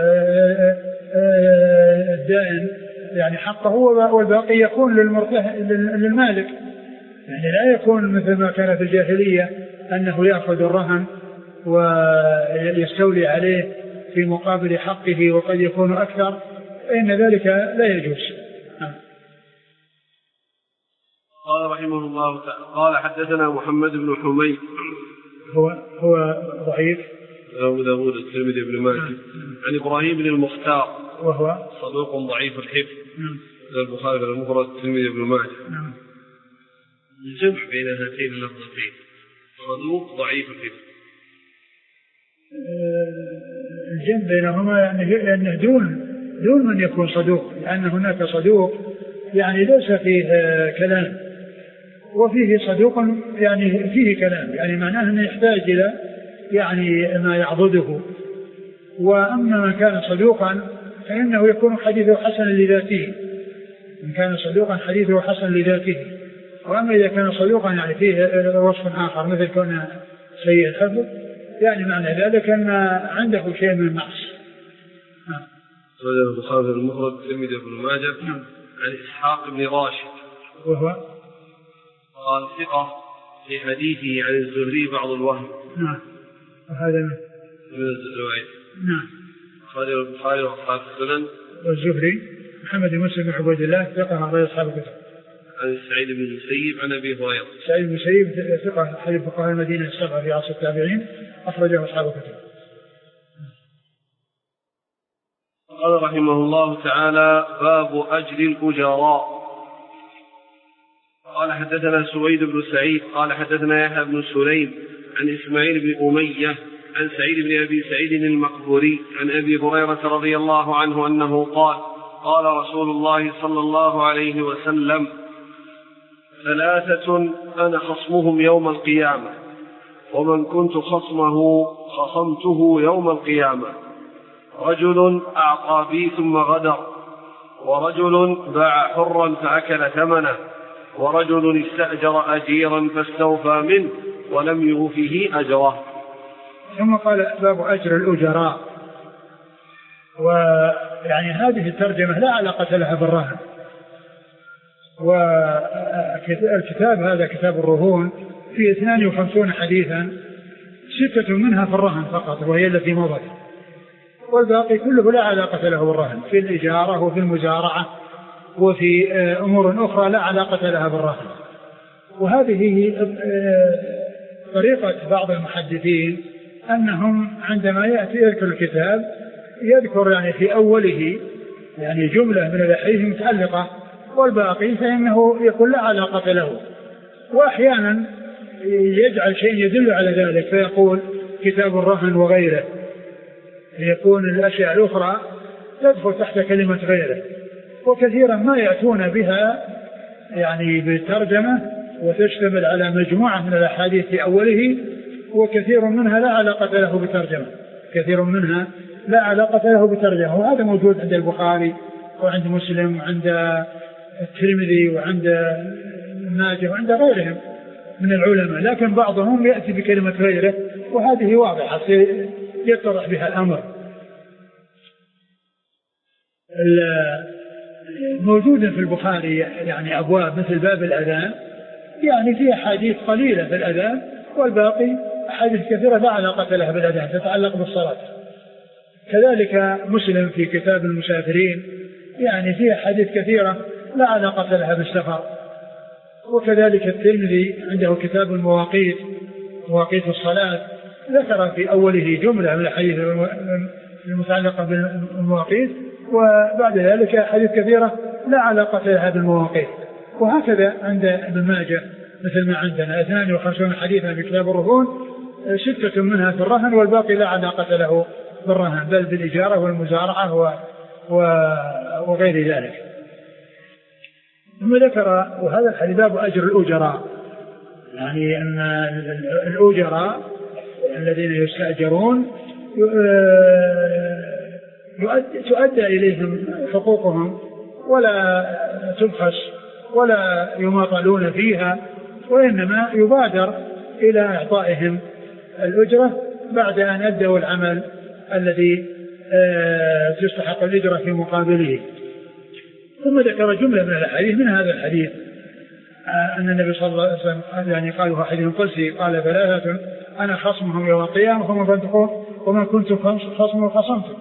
الدائن يعني حقه والباقي يكون للمالك. يعني لا يكون مثل ما كان في الجاهلية أنه يأخذ الرهن ويستولي عليه في مقابل حقه وقد يكون أكثر فإن ذلك لا يجوز. قال رحمه الله تعالى قال حدثنا محمد بن حميد هو هو ضعيف أبو داود الترمذي بن ماجه عن إبراهيم بن المختار وهو صدوق ضعيف الحفظ البخاري المفرد الترمذي بن ماجه. الجمع بين هاتين اللفظتين صدوق ضعيف الحفظ الجمع بينهما يعني أنه دون دون من يكون صدوق لأن هناك صدوق يعني ليس فيه كلام وفيه صدوق يعني فيه كلام يعني معناه أنه يحتاج إلى يعني ما يعضده. وأما من كان صدوقا فإنه يكون حديثه حسن لذاته إن كان صدوقا حديثه حسن لذاته. وأما إذا كان صدوقا يعني فيه وصف آخر مثل كونه سيء الحفظ يعني معنى ذلك أن عنده شيء من النقص. رجل البخاري المفرد الترمذي بن ماجه عن إسحاق بن راشد وهو قال ثقة في حديثه عن الزهري بعض الوهم. نعم وهذا من الزهري. نعم خالد البخاري وأصحاب السنن. والزهري محمد بن مسلم بن عبيد الله ثقة عن غير أصحاب الكتب. عن سعيد بن المسيب عن أبي هريرة. سعيد بن المسيب ثقة أحد فقهاء المدينة السبعة في عصر التابعين أخرجه أصحاب الكتب. قال رحمه الله تعالى باب أجر الأجراء. قال حدثنا سويد بن سعيد قال حدثنا يحيى بن سليم عن إسماعيل بن أمية عن سعيد بن أبي سعيد المقبوري عن أبي هريرة رضي الله عنه أنه قال قال رسول الله صلى الله عليه وسلم ثلاثة أنا خصمهم يوم القيامة ومن كنت خصمه خصمته يوم القيامة رجل أعطى بي ثم غدر ورجل باع حرا فأكل ثمنه ورجل استأجر أجيرا فاستوفى منه ولم يوفه أجره. ثم قال باب أجر الأجراء. ويعني هذه الترجمة لا علاقة لها بالرهن. والكتاب هذا كتاب الرهون فيه اثنان وخمسون حديثا ستة منها في الرهن فقط وهي التي مضت والباقي كله لا علاقة له بالرهن في الإجارة وفي المزارعة وفي أمور أخرى لا علاقة لها بالرهن. وهذه طريقة بعض المحدثين أنهم عندما يأتي يذكر الكتاب يذكر يعني في أوله يعني جملة من الأحاديث متعلقة والباقي فإنه يكون لا علاقة له. وأحيانا يجعل شيء يدل على ذلك فيقول كتاب الرهن وغيره يكون الأشياء الأخرى تدخل تحت كلمة غيره. وكثيرا ما يأتون بها يعني بالترجمة وتشتمل على مجموعة من الأحاديث في أوله وكثير منها لا علاقة له بترجمة كثير منها لا علاقة له بترجمة. وهذا موجود عند البخاري وعند مسلم وعند الترمذي وعند ماجه وعند غيرهم من العلماء لكن بعضهم يأتي بكلمة غيره وهذه واضحة يتضح بها الأمر. موجود في البخاري يعني أبواب مثل باب الأذان يعني فيها حديث قليلة في الأذان والباقي أحاديث كثيرة لا علاقة لها بالأذان تتعلق بالصلاة. كذلك مسلم في كتاب المسافرين يعني فيها حديث كثيرة لا علاقة لها بالسفر. وكذلك الترمذي عنده كتاب المواقيت، مواقيت الصلاة، ذكر في أوله جملة من الحديث المتعلقة بالمواقيت، وبعد ذلك حديث كثيرة لا علاقة لها بالمواقيت. وهكذا عند ابن ماجه مثل ما عندنا اثنان وخمسون حديثا في كتاب الرهون، ستة منها في الرهن والباقي لا علاقة له بالرهن بل بالإجارة والمزارعة و... و... وغير ذلك. ثم ذكر وهذا الحديث باب أجر الأجراء، يعني أن الأجراء الذين يستأجرون تؤدى إليهم حقوقهم ولا تبخس ولا يماطلون فيها، وإنما يبادر إلى إعطائهم الأجرة بعد أن أدوا العمل الذي تستحق الأجرة في مقابله. ثم ذكر جملة من الحديث من هذا الحديث أن النبي صلى الله عليه وسلم يعني قال هو حديث قدسي قال ثلاثة أنا خصمهم يوم القيامة ومن فانتقون ومن كنت خصمه خصمته.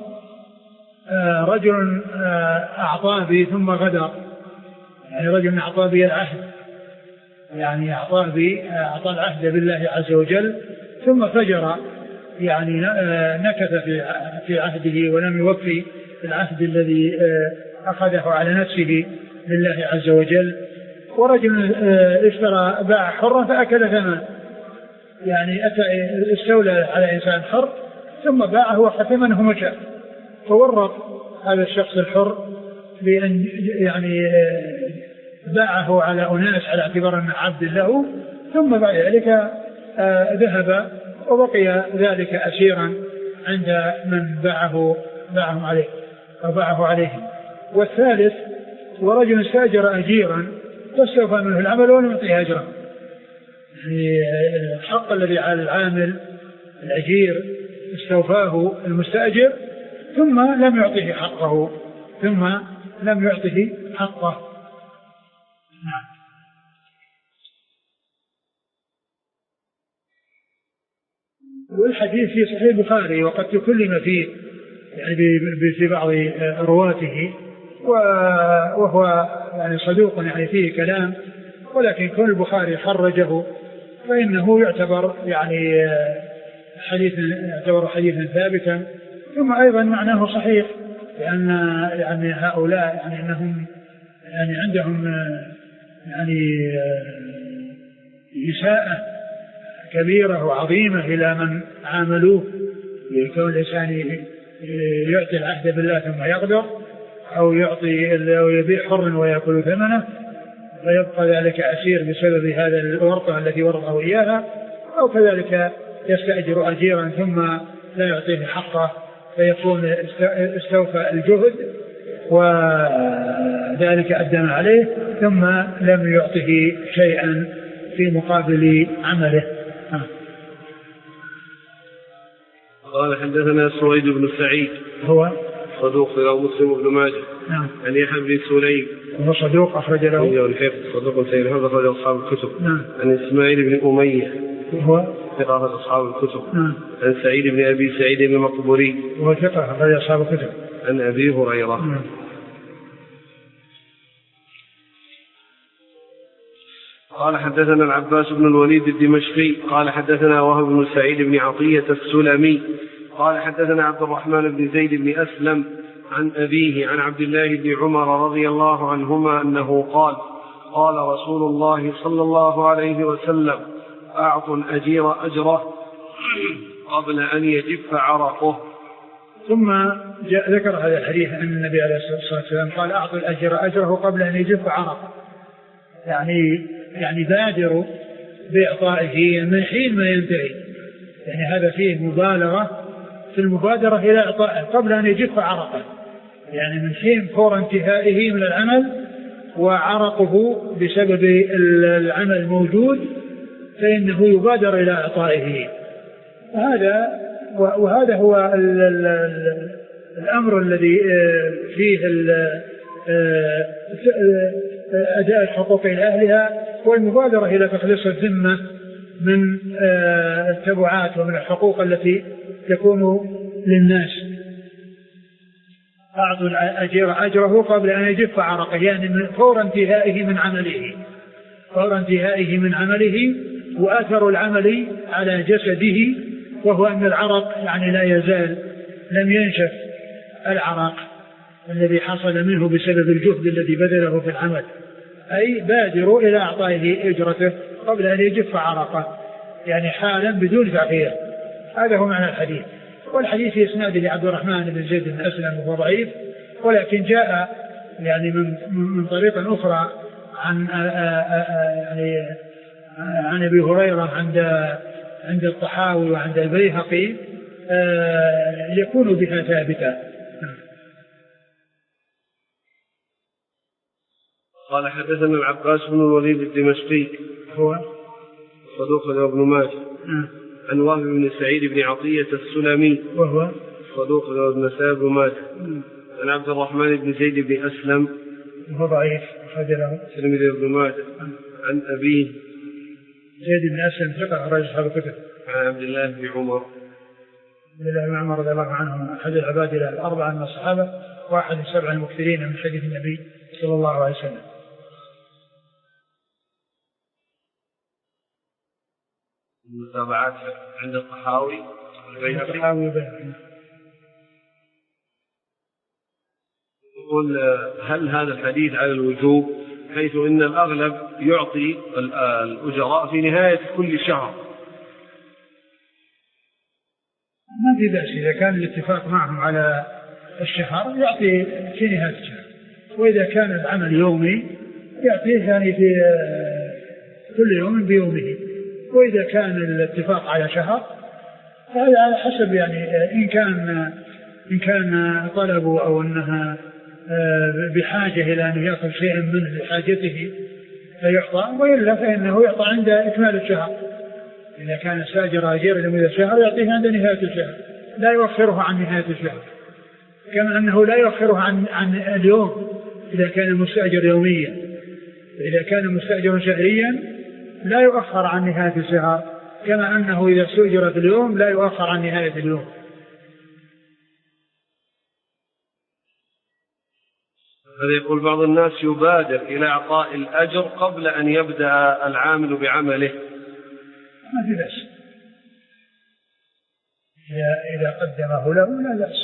رجل أعطى بي ثم غدر، يعني رجل أعطى بي العهد، يعني أعطى بي أعطى العهد بالله عز وجل ثم فجر، يعني نكث في في عهده ولم يوفي العهد الذي أخذه على نفسه لله عز وجل. ورجل اشترى باع حرا فأكل ثمن، يعني أتى استولى على إنسان حر ثم باعه وختمنه مشى، فورط هذا الشخص الحر بأن يعني باعه على أناس على اعتبار أنه عبد له، ثم بعد ذلك ذهب وبقي ذلك أسيرا عند من باعه باعه عليه أو باعه عليهم. والثالث ورجل استأجر أجيرا فاستوفى منه العمل ولم يعطيه أجره، يعني الحق الذي على العامل الأجير استوفاه المستأجر ثم لم يعطيه حقه ثم لم يعطيه حقه. نعم. والحديث في صحيح البخاري وقد تكلم فيه يعني في بعض رواته، وهو يعني صدوق يعني فيه كلام، ولكن كل البخاري خرجه فإنه يعتبر يعني حديث يعتبر حديثا ثابتا. ثم أيضا معناه صحيح، لأن يعني هؤلاء يعني أنهم يعني عندهم يعني إساءة كبيرة وعظيمة إلى من عاملوه، يكون الإنسان يعطي العهد بالله ثم يقدر، أو يعطي أو يبيع حر ويأكل ثمنه فيبقى ذلك أسير بسبب هذا الورطة التي ورطه إياها، أو كذلك يستأجر أجيرا ثم لا يعطيه حقه فيكون استوفى الجهد وذلك أدم عليه ثم لم يعطه شيئا في مقابل عمله. قال حدثنا سويد بن سعيد هو صدوق له مسلم بن ماجه. نعم. عن يحيى بن سليم هو صدوق أخرج له الحفظ صدوق سيد الحفظ أخرج أصحاب الكتب. نعم. عن إسماعيل بن أمية هو ثقة أصحاب الكتب. نعم. عن سعيد بن أبي سعيد المقبوري هو ثقة أخرج أصحاب الكتب. عن أبي هريرة. نعم. قال حدثنا العباس بن الوليد الدمشقي قال حدثنا وهب بن سعيد بن عطية السلمي قال حدثنا عبد الرحمن بن زيد بن أسلم عن أبيه عن عبد الله بن عمر رضي الله عنهما أنه قال قال رسول الله صلى الله عليه وسلم أعطوا الأجير أجره قبل أن يجف عرقه. ثم ذكر هذا الحديث أن النبي عليه الصلاة والسلام قال أعطوا الأجير أجره قبل أن يجف عرقه، يعني يعني بادروا بإعطائه من حين ما ينتهي، يعني هذا فيه مبالغة في المبادرة إلى إعطائه قبل أن يجف عرقه، يعني من حين فور انتهائه من العمل وعرقه بسبب العمل موجود فإنه يبادر إلى إعطائه. وهذا وهذا هو ال ال ال الأمر الذي فيه أداء الحقوق إلى أهلها والمبادرة إلى تخليص الذمة من التبعات ومن الحقوق التي تكون للناس. أعطوا الأجير أجره قبل أن يجف عرقه، يعني من فور انتهائه من عمله، فور انتهائه من عمله، وأثر العمل على جسده، وهو أن العرق يعني لا يزال لم ينشف العرق الذي حصل منه بسبب الجهد الذي بذله في العمل، أي بادروا إلى إعطائه أجرته قبل أن يجف عرقه، يعني حالا بدون تأخير. هذا هو معنى الحديث. والحديث في إسناده عبد الرحمن بن زيد بن أسلم وهو ضعيف، ولكن جاء يعني من من طريق أخرى عن يعني عن أبي هريرة عند عند الطحاوي وعند البيهقي يكون بها ثابتا. قال حدثنا العباس بن الوليد الدمشقي هو صدوق ابن ماجه عن وهب بن سعيد بن عطية السلمي وهو صدوق ابن سعيد بن ماجه عن عبد الرحمن بن زيد بن أسلم وهو ضعيف خجله سلمي بن ماجه عن أبيه زيد بن أسلم ثقة أخرج أصحاب الكتب عن عبد الله بن عمر عبد الله بن عمر رضي الله عنه أحد العباد الأربعة من الصحابة واحد السبع المكثرين من حديث النبي صلى الله عليه وسلم. المتابعات عند الطحاوي الطحاوي يقول هل هذا الحديث على الوجوب، حيث إن الأغلب يعطي الأجراء في نهاية كل شهر؟ ما في بأس إذا كان الاتفاق معهم على الشهر يعطي في نهاية الشهر، وإذا كان العمل يومي يعطيه يعني في كل يوم بيومه، وإذا كان الاتفاق على شهر فهذا على حسب يعني إن كان إن كان طلبه أو أنها بحاجة إلى أن يأخذ شيئا منه لحاجته فيعطى، وإلا فإنه يعطى عند إكمال الشهر. إذا كان استأجر أجير لمدة شهر يعطيه عند نهاية الشهر، لا يؤخره عن نهاية الشهر، كما أنه لا يؤخره عن عن اليوم إذا كان مستأجر يوميا. إذا كان مستأجر شهريا لا يؤخر عن نهاية الشهر، كما أنه إذا استأجر في اليوم لا يؤخر عن نهاية اليوم. هذا يقول بعض الناس يبادر إلى إعطاء الأجر قبل أن يبدأ العامل بعمله. ما في بأس إذا قدمه له لا بأس.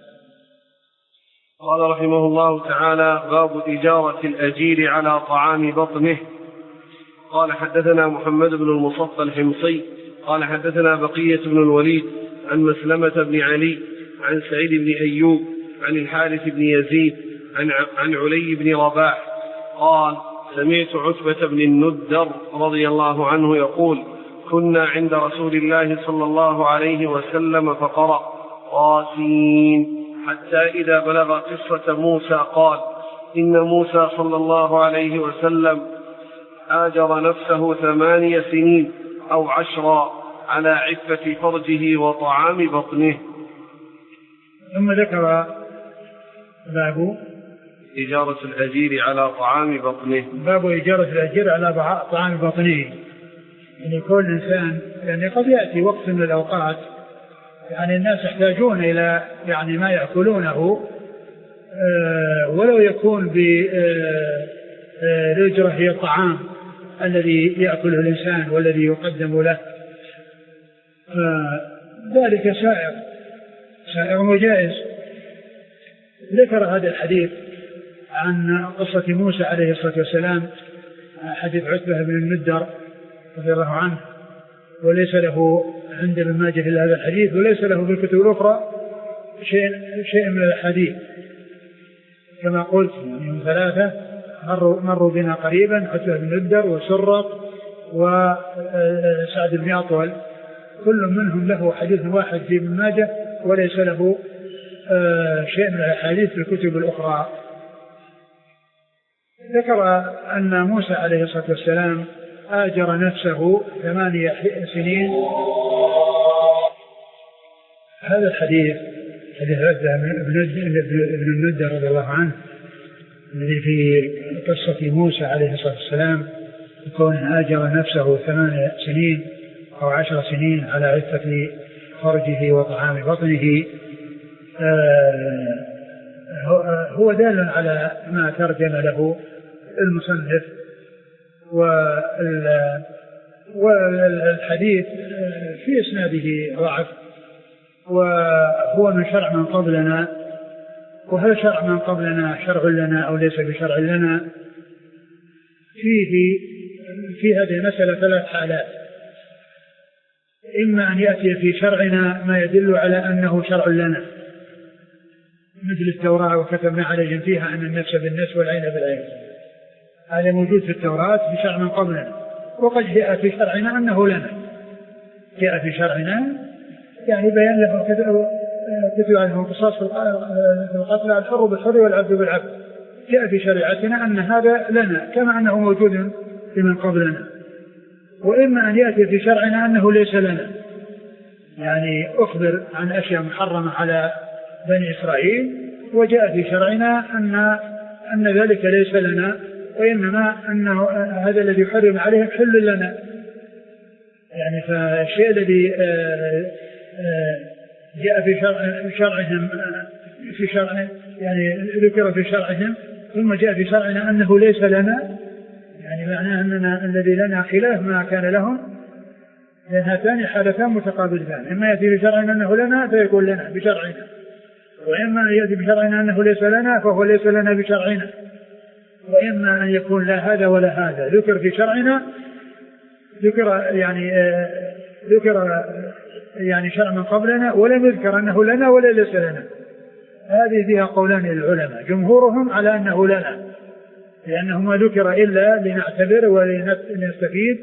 قال رحمه الله تعالى: باب إجارة الأجير على طعام بطنه. قال حدثنا محمد بن المصفى الحمصي قال حدثنا بقية بن الوليد عن مسلمة بن علي عن سعيد بن أيوب عن الحارث بن يزيد عن عن علي بن رباح قال: سمعت عتبة بن الندر رضي الله عنه يقول: كنا عند رسول الله صلى الله عليه وسلم فقرأ قاسين حتى إذا بلغ قصة موسى قال: إن موسى صلى الله عليه وسلم آجر نفسه ثمانية سنين أو عشرا على عفة فرجه وطعام بطنه. ثم ذكر باب إجارة الأجير على طعام بطنه. باب إجارة الأجير على طعام بطنه، يعني كل إنسان يعني قد يأتي وقت من الأوقات يعني الناس يحتاجون إلى يعني ما يأكلونه أه ولو يكون بالأجرة هي الطعام الذي يأكله الإنسان والذي يقدم له، ذلك سائر سائر وجائز. ذكر هذا الحديث عن قصة موسى عليه الصلاة والسلام، حديث عتبة بن الندر رضي الله عنه، وليس له عند ابن ماجه إلا هذا الحديث، وليس له في الكتب الأخرى شيء شيء من الحديث. كما قلت من ثلاثة مروا, مروا بنا قريبا: عتبة بن الندر وسرق وسعد بن أطول، كل منهم له حديث واحد في ابن ماجه وليس له شيء من الحديث في الكتب الأخرى. ذكر أن موسى عليه الصلاة والسلام آجر نفسه ثمانية سنين. هذا الحديث حديث عتبة بن الندر رضي الله عنه الذي في قصة موسى عليه الصلاة والسلام يكون آجر نفسه ثمانية سنين أو عشر سنين على عفة فرجه وطعام بطنه، هو دال على ما ترجم له المصنف، والحديث في إسناده ضعف، وهو من شرع من قبلنا. وهل شرع من قبلنا شرع لنا أو ليس بشرع لنا؟ فيه في هذه المسألة ثلاث حالات: إما أن يأتي في شرعنا ما يدل على أنه شرع لنا، مثل التوراة وكتبنا عليهم فيها أن النفس بالنفس والعين بالعين، هذا موجود في التوراة في شرع من قبلنا. وقد جاء في شرعنا أنه لنا، جاء في شرعنا يعني بيان له كتب عليهم القصاص في القتل الحر بالحر والعبد بالعبد، جاء في شريعتنا أن هذا لنا كما أنه موجود في من قبلنا. وإما أن يأتي في شرعنا أنه ليس لنا، يعني أخبر عن أشياء محرمة على بني إسرائيل وجاء في شرعنا أن أن ذلك ليس لنا، وإنما أنه هذا الذي يحرم عليهم حل لنا. يعني فالشيء الذي جاء في شرع شرعهم في شرع يعني ذكر في شرعهم ثم جاء في شرعنا أنه ليس لنا، يعني معناه أننا الذي لنا خلاف ما كان لهم، لأن هاتان حالتان متقابلتان: إما يأتي بشرعنا أنه لنا فيكون لنا بشرعنا، وإما يأتي بشرعنا أنه ليس لنا فهو ليس لنا بشرعنا. وإما أن يكون لا هذا ولا هذا، ذكر في شرعنا ذكر يعني ذكر يعني شرع من قبلنا ولم يذكر أنه لنا ولا ليس لنا. هذه فيها قولان للعلماء، جمهورهم على أنه لنا لأنه ما ذكر إلا لنعتبر ولنستفيد،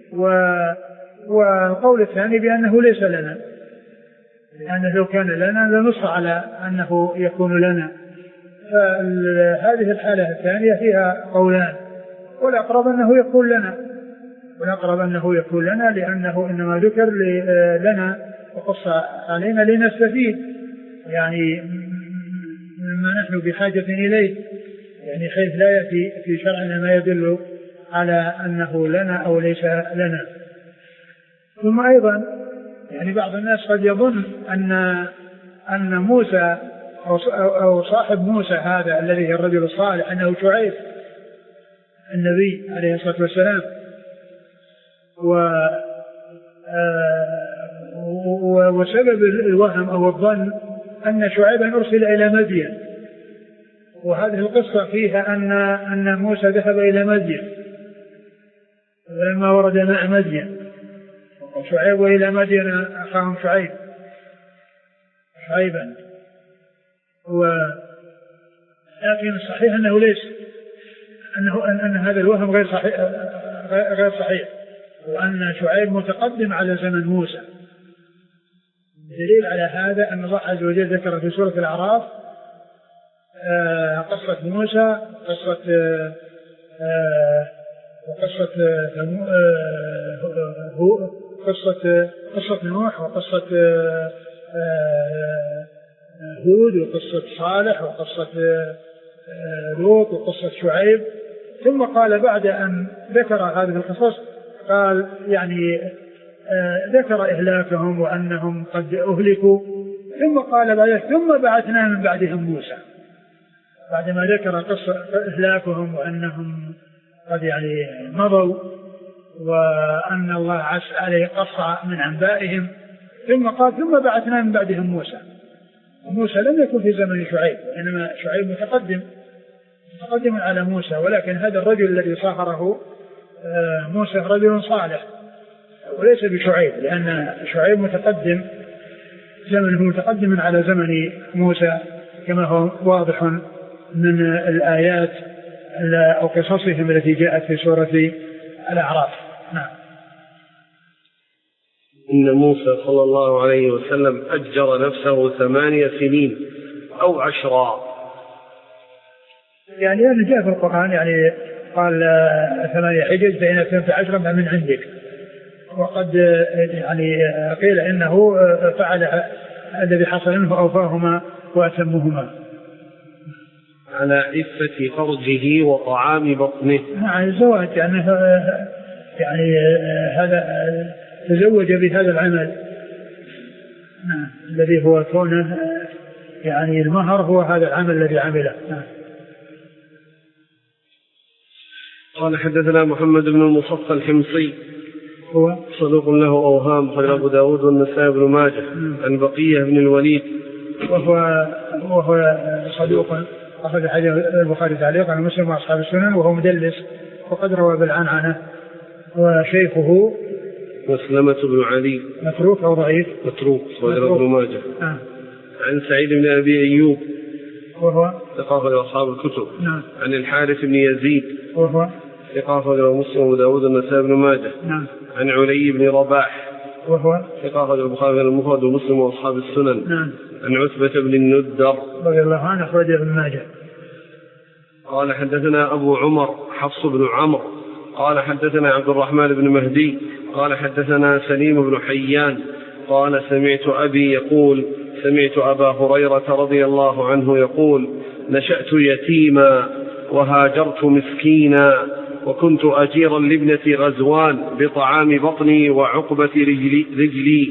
والقول الثاني بأنه ليس لنا، لأنه لو كان لنا لنص على أنه يكون لنا. فهذه الحالة الثانية فيها قولان، والأقرب أنه يكون لنا، والأقرب أنه يكون لنا لأنه إنما ذكر لنا وقص علينا لنستفيد، يعني مما نحن بحاجة إليه، يعني حيث لا يأتي في شرعنا ما يدل على أنه لنا أو ليس لنا. ثم أيضا يعني بعض الناس قد يظن أن أن موسى أو صاحب موسى هذا الذي هو الرجل الصالح أنه شعيب النبي عليه الصلاة والسلام، وسبب الوهم أو الظن أن شعيبا أرسل إلى مدين، وهذه القصة فيها أن أن موسى ذهب إلى مدين ولما ورد ماء مدين وشعيب إلى مدين أخاهم شعيب شعيبا. ولكن الصحيح أنه ليس أنه أن, أن هذا الوهم غير صحيح غير صحيح وأن شعيب متقدم على زمن موسى. دليل على هذا أن الله عز وجل ذكر في سورة الأعراف قصة موسى قصة وقصة قصة قصة نوح وقصة هود وقصة صالح وقصة لوط وقصة شعيب. ثم قال بعد أن ذكر هذه القصص قال يعني ذكر إهلاكهم وأنهم قد أهلكوا، ثم قال بعد ثم بعثنا من بعدهم موسى، بعدما ذكر قصة إهلاكهم وأنهم قد يعني مضوا وأن الله عز عليه قص من أنبائهم، ثم قال ثم بعثنا من بعدهم موسى. موسى لم يكن في زمن شعيب، وإنما شعيب متقدم متقدم على موسى، ولكن هذا الرجل الذي صاهره موسى رجل صالح وليس بشعيب، لأن شعيب متقدم زمنه متقدم على زمن موسى كما هو واضح من الآيات أو قصصهم التي جاءت في سورة الأعراف. نعم. إن موسى صلى الله عليه وسلم أجر نفسه ثمانية سنين أو عشرا، يعني أنا جاء في القرآن يعني قال ثمانية حجج فإن أتممت عشرا من عندك، وقد يعني قيل إنه فعل الذي حصل منه أوفاهما وأتمهما على عفة فرجه وطعام بطنه. نعم الزواج يعني, يعني هذا تزوج بهذا العمل نعم الذي هو كونه يعني المهر هو هذا العمل الذي عمله. نعم. قال حدثنا محمد بن المصفى الحمصي هو صدوق له أوهام أخرج أبو داود والنسائي بن ماجه عن بقية بن الوليد وهو وهو صدوق أخرج حديث البخاري تعليقا عن مسلم وأصحاب السنن وهو مدلس وقد روى بالعنعنة. وشيخه مسلمة بن علي متروك أو ضعيف متروك أخرج ابن ماجه. آه. عن سعيد بن أبي أيوب وهو ثقافة لأصحاب الكتب. نعم. عن الحارث بن يزيد وهو ثقافة لمسلم وداود النسائي بن ماجه. نعم. عن علي بن رباح وهو ثقافة البخاري المفرد ومسلم وأصحاب السنن. نعم. عن عتبة بن الندر رضي الله عنه أخرج ابن ماجه. قال حدثنا أبو عمر حفص بن عمرو قال حدثنا عبد الرحمن بن مهدي قال حدثنا سليم بن حيان قال سمعت أبي يقول سمعت أبا هريرة رضي الله عنه يقول نشأت يتيما وهاجرت مسكينا وكنت أجيرا لابنة غزوان بطعام بطني وعقبة رجلي, رجلي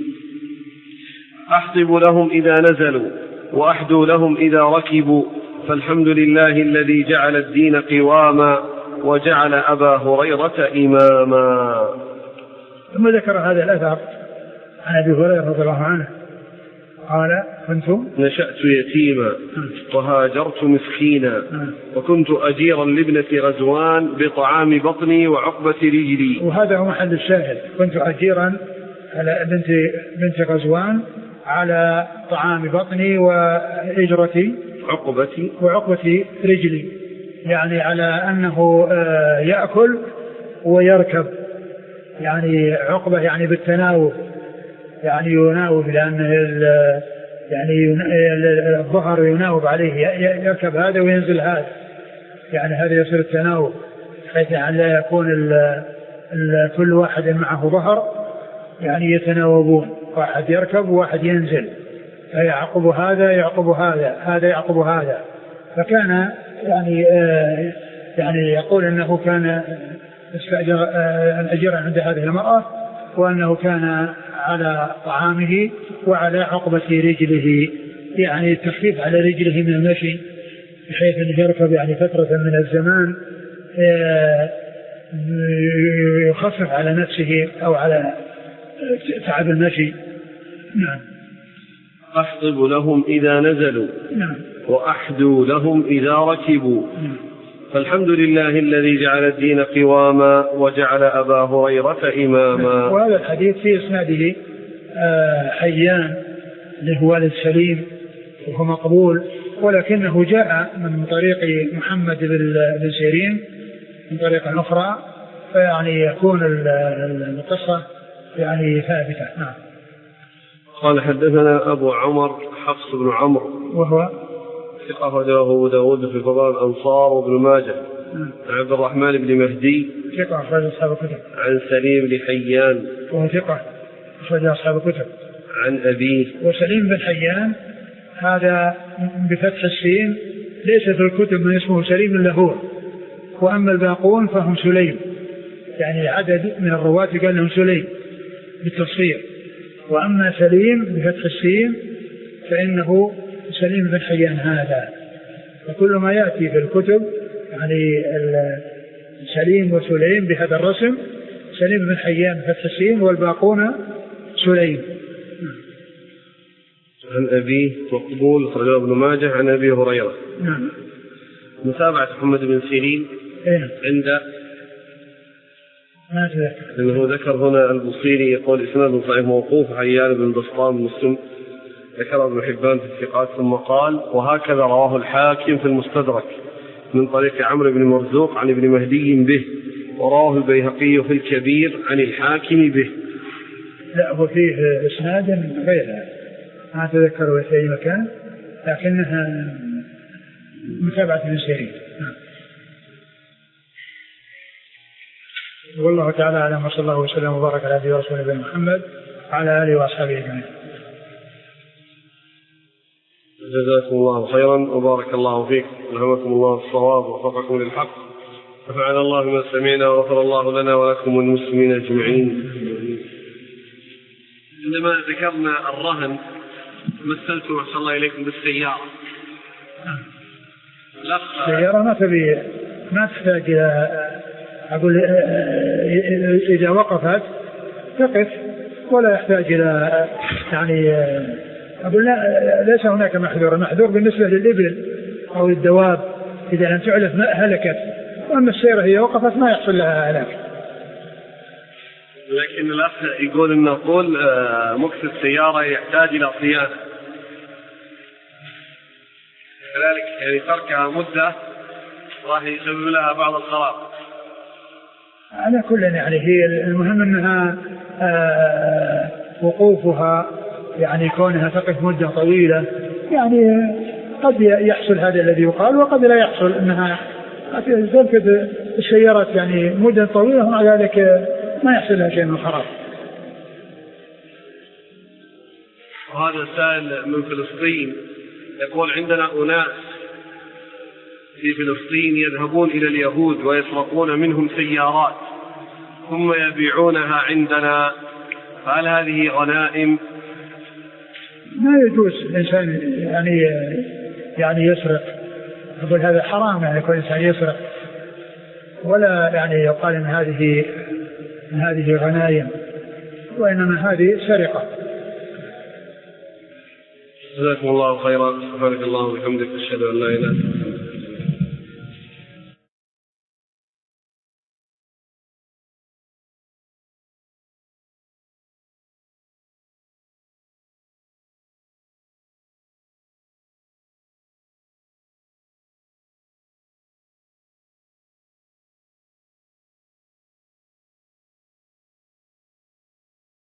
أحطب لهم إذا نزلوا وأحدو لهم إذا ركبوا فالحمد لله الذي جعل الدين قواما وجعل أبا هريرة إماما. ثم ذكر هذا الأثر عن أبي هريرة رضي الله عنه قال كنت نشأت يتيما وهاجرت مسكينا وكنت أجيرا لابنة غزوان بطعام بطني وعقبة رجلي. وهذا هو محل الشاهد. كنت أجيرا على بنت بنت غزوان على طعام بطني وإجرتي عقبتي وعقبة رجلي، يعني على أنه يأكل ويركب، يعني عقبة يعني بالتناوب، يعني يناوب لأن يعني الظهر يناوب عليه، يركب هذا وينزل هذا، يعني هذا يصير التناوب حيث يعني لا يكون ال ال كل واحد معه ظهر، يعني يتناوبون، واحد يركب وواحد ينزل، فيعقب هذا يعقب هذا هذا يعقب هذا. فكان يعني آه يعني يقول أنه كان استأجر آه الأجير عند هذه المرأة، وأنه كان على طعامه وعلى عقبة رجله، يعني التخفيف على رجله من المشي بحيث أنه يركب يعني فترة من الزمان آه يخفف على نفسه أو على تعب المشي. نعم. أحطب لهم إذا نزلوا نعم. وأحدو لهم إذا ركبوا. نعم. فالحمد لله الذي جعل الدين قواما وجعل أبا هريرة إماما. وهذا الحديث في إسناده حيان اللي هو والد سليم وهو مقبول، ولكنه جاء من طريق محمد بن سيرين من طريق أخرى، فيعني يكون القصة يعني ثابتة. نعم. قال حدثنا أبو عمر حفص بن عمرو وهو ثقة أخرجه أبو داود في فضائل الأنصار وابن ماجه. عن عبد الرحمن بن مهدي ثقة أخرج أصحاب الكتب. عن سليم بن حيان وهو ثقة أخرج أصحاب الكتب. عن أبيه. وسليم بن حيان هذا بفتح السين ليس في الكتب من اسمه سليم إلا هو، وأما الباقون فهم سليم، يعني عدد من الرواة قال لهم سليم بالتصفير، وأما سليم بفتح السين فإنه سليم بن حيان هذا. وكل ما يأتي في الكتب يعني سليم وسليم بهذا الرسم، سليم بن حيان بفتح السين والباقون سليم. عن أبيه مقبول أخرجه ابن ماجه عن أبي هريرة. نعم. متابعة محمد بن سيرين إيه؟ عند ما أتذكر لأنه ذكر هنا البصيري يقول إسناد صحيح موقوف عيان بن بسطام مسلم، ذكر ابن حبان في الثقات ثم قال وهكذا رواه الحاكم في المستدرك من طريق عمرو بن مرزوق عن ابن مهدي به، ورواه البيهقي في الكبير عن الحاكم به. لا هو فيه إسناد غيرها ما أتذكر في أي مكان، لكنها متابعة ابن سيرين. والله تعالى أعلم، وصلى الله وسلم وبارك على عبده ورسوله محمد وعلى آله وأصحابه أجمعين. جزاكم الله خيرا وبارك الله فيك، ألهمكم الله الصواب ووفقكم للحق، نفعنا الله بما سمعنا وغفر الله لنا ولكم والمسلمين أجمعين. عندما ذكرنا الرهن مثلتم أحسن الله إليكم بالسيارة. السيارة ما تبي ما تحتاج إلى أقول إذا وقفت تقف ولا يحتاج إلى يعني أقول لا ليس هناك محذور. محذور بالنسبة للإبل أو الدواب إذا لم تعلف هلكت، وأما السيارة هي وقفت ما يحصل لها هلاك. لكن الأخ يقول إن نقول مكس السيارة يحتاج إلى صيانة، كذلك يعني تركها مدة راح يسبب لها بعض الخراب. على كل يعني هي المهم أنها آه وقوفها يعني كونها تقف مدة طويلة يعني قد يحصل هذا الذي يقال وقد لا يحصل، أنها تركض السيارات يعني مدة طويلة ومع ذلك ما يحصل لها شيء من الخراب. وهذا سائل من فلسطين يقول عندنا أناس في فلسطين يذهبون إلى اليهود ويسرقون منهم سيارات ثم يبيعونها عندنا، فهل هذه غنائم؟ ما يجوز الإنسان يعني يعني يسرق، أقول هذا حرام يعني يكون الإنسان يسرق، ولا يعني يقال إن هذه إن هذه غنائم، وإنما هذه سرقة. جزاكم الله خيرا. سبحانك اللهم وبحمدك أشهد أن لا إله إلا أنت.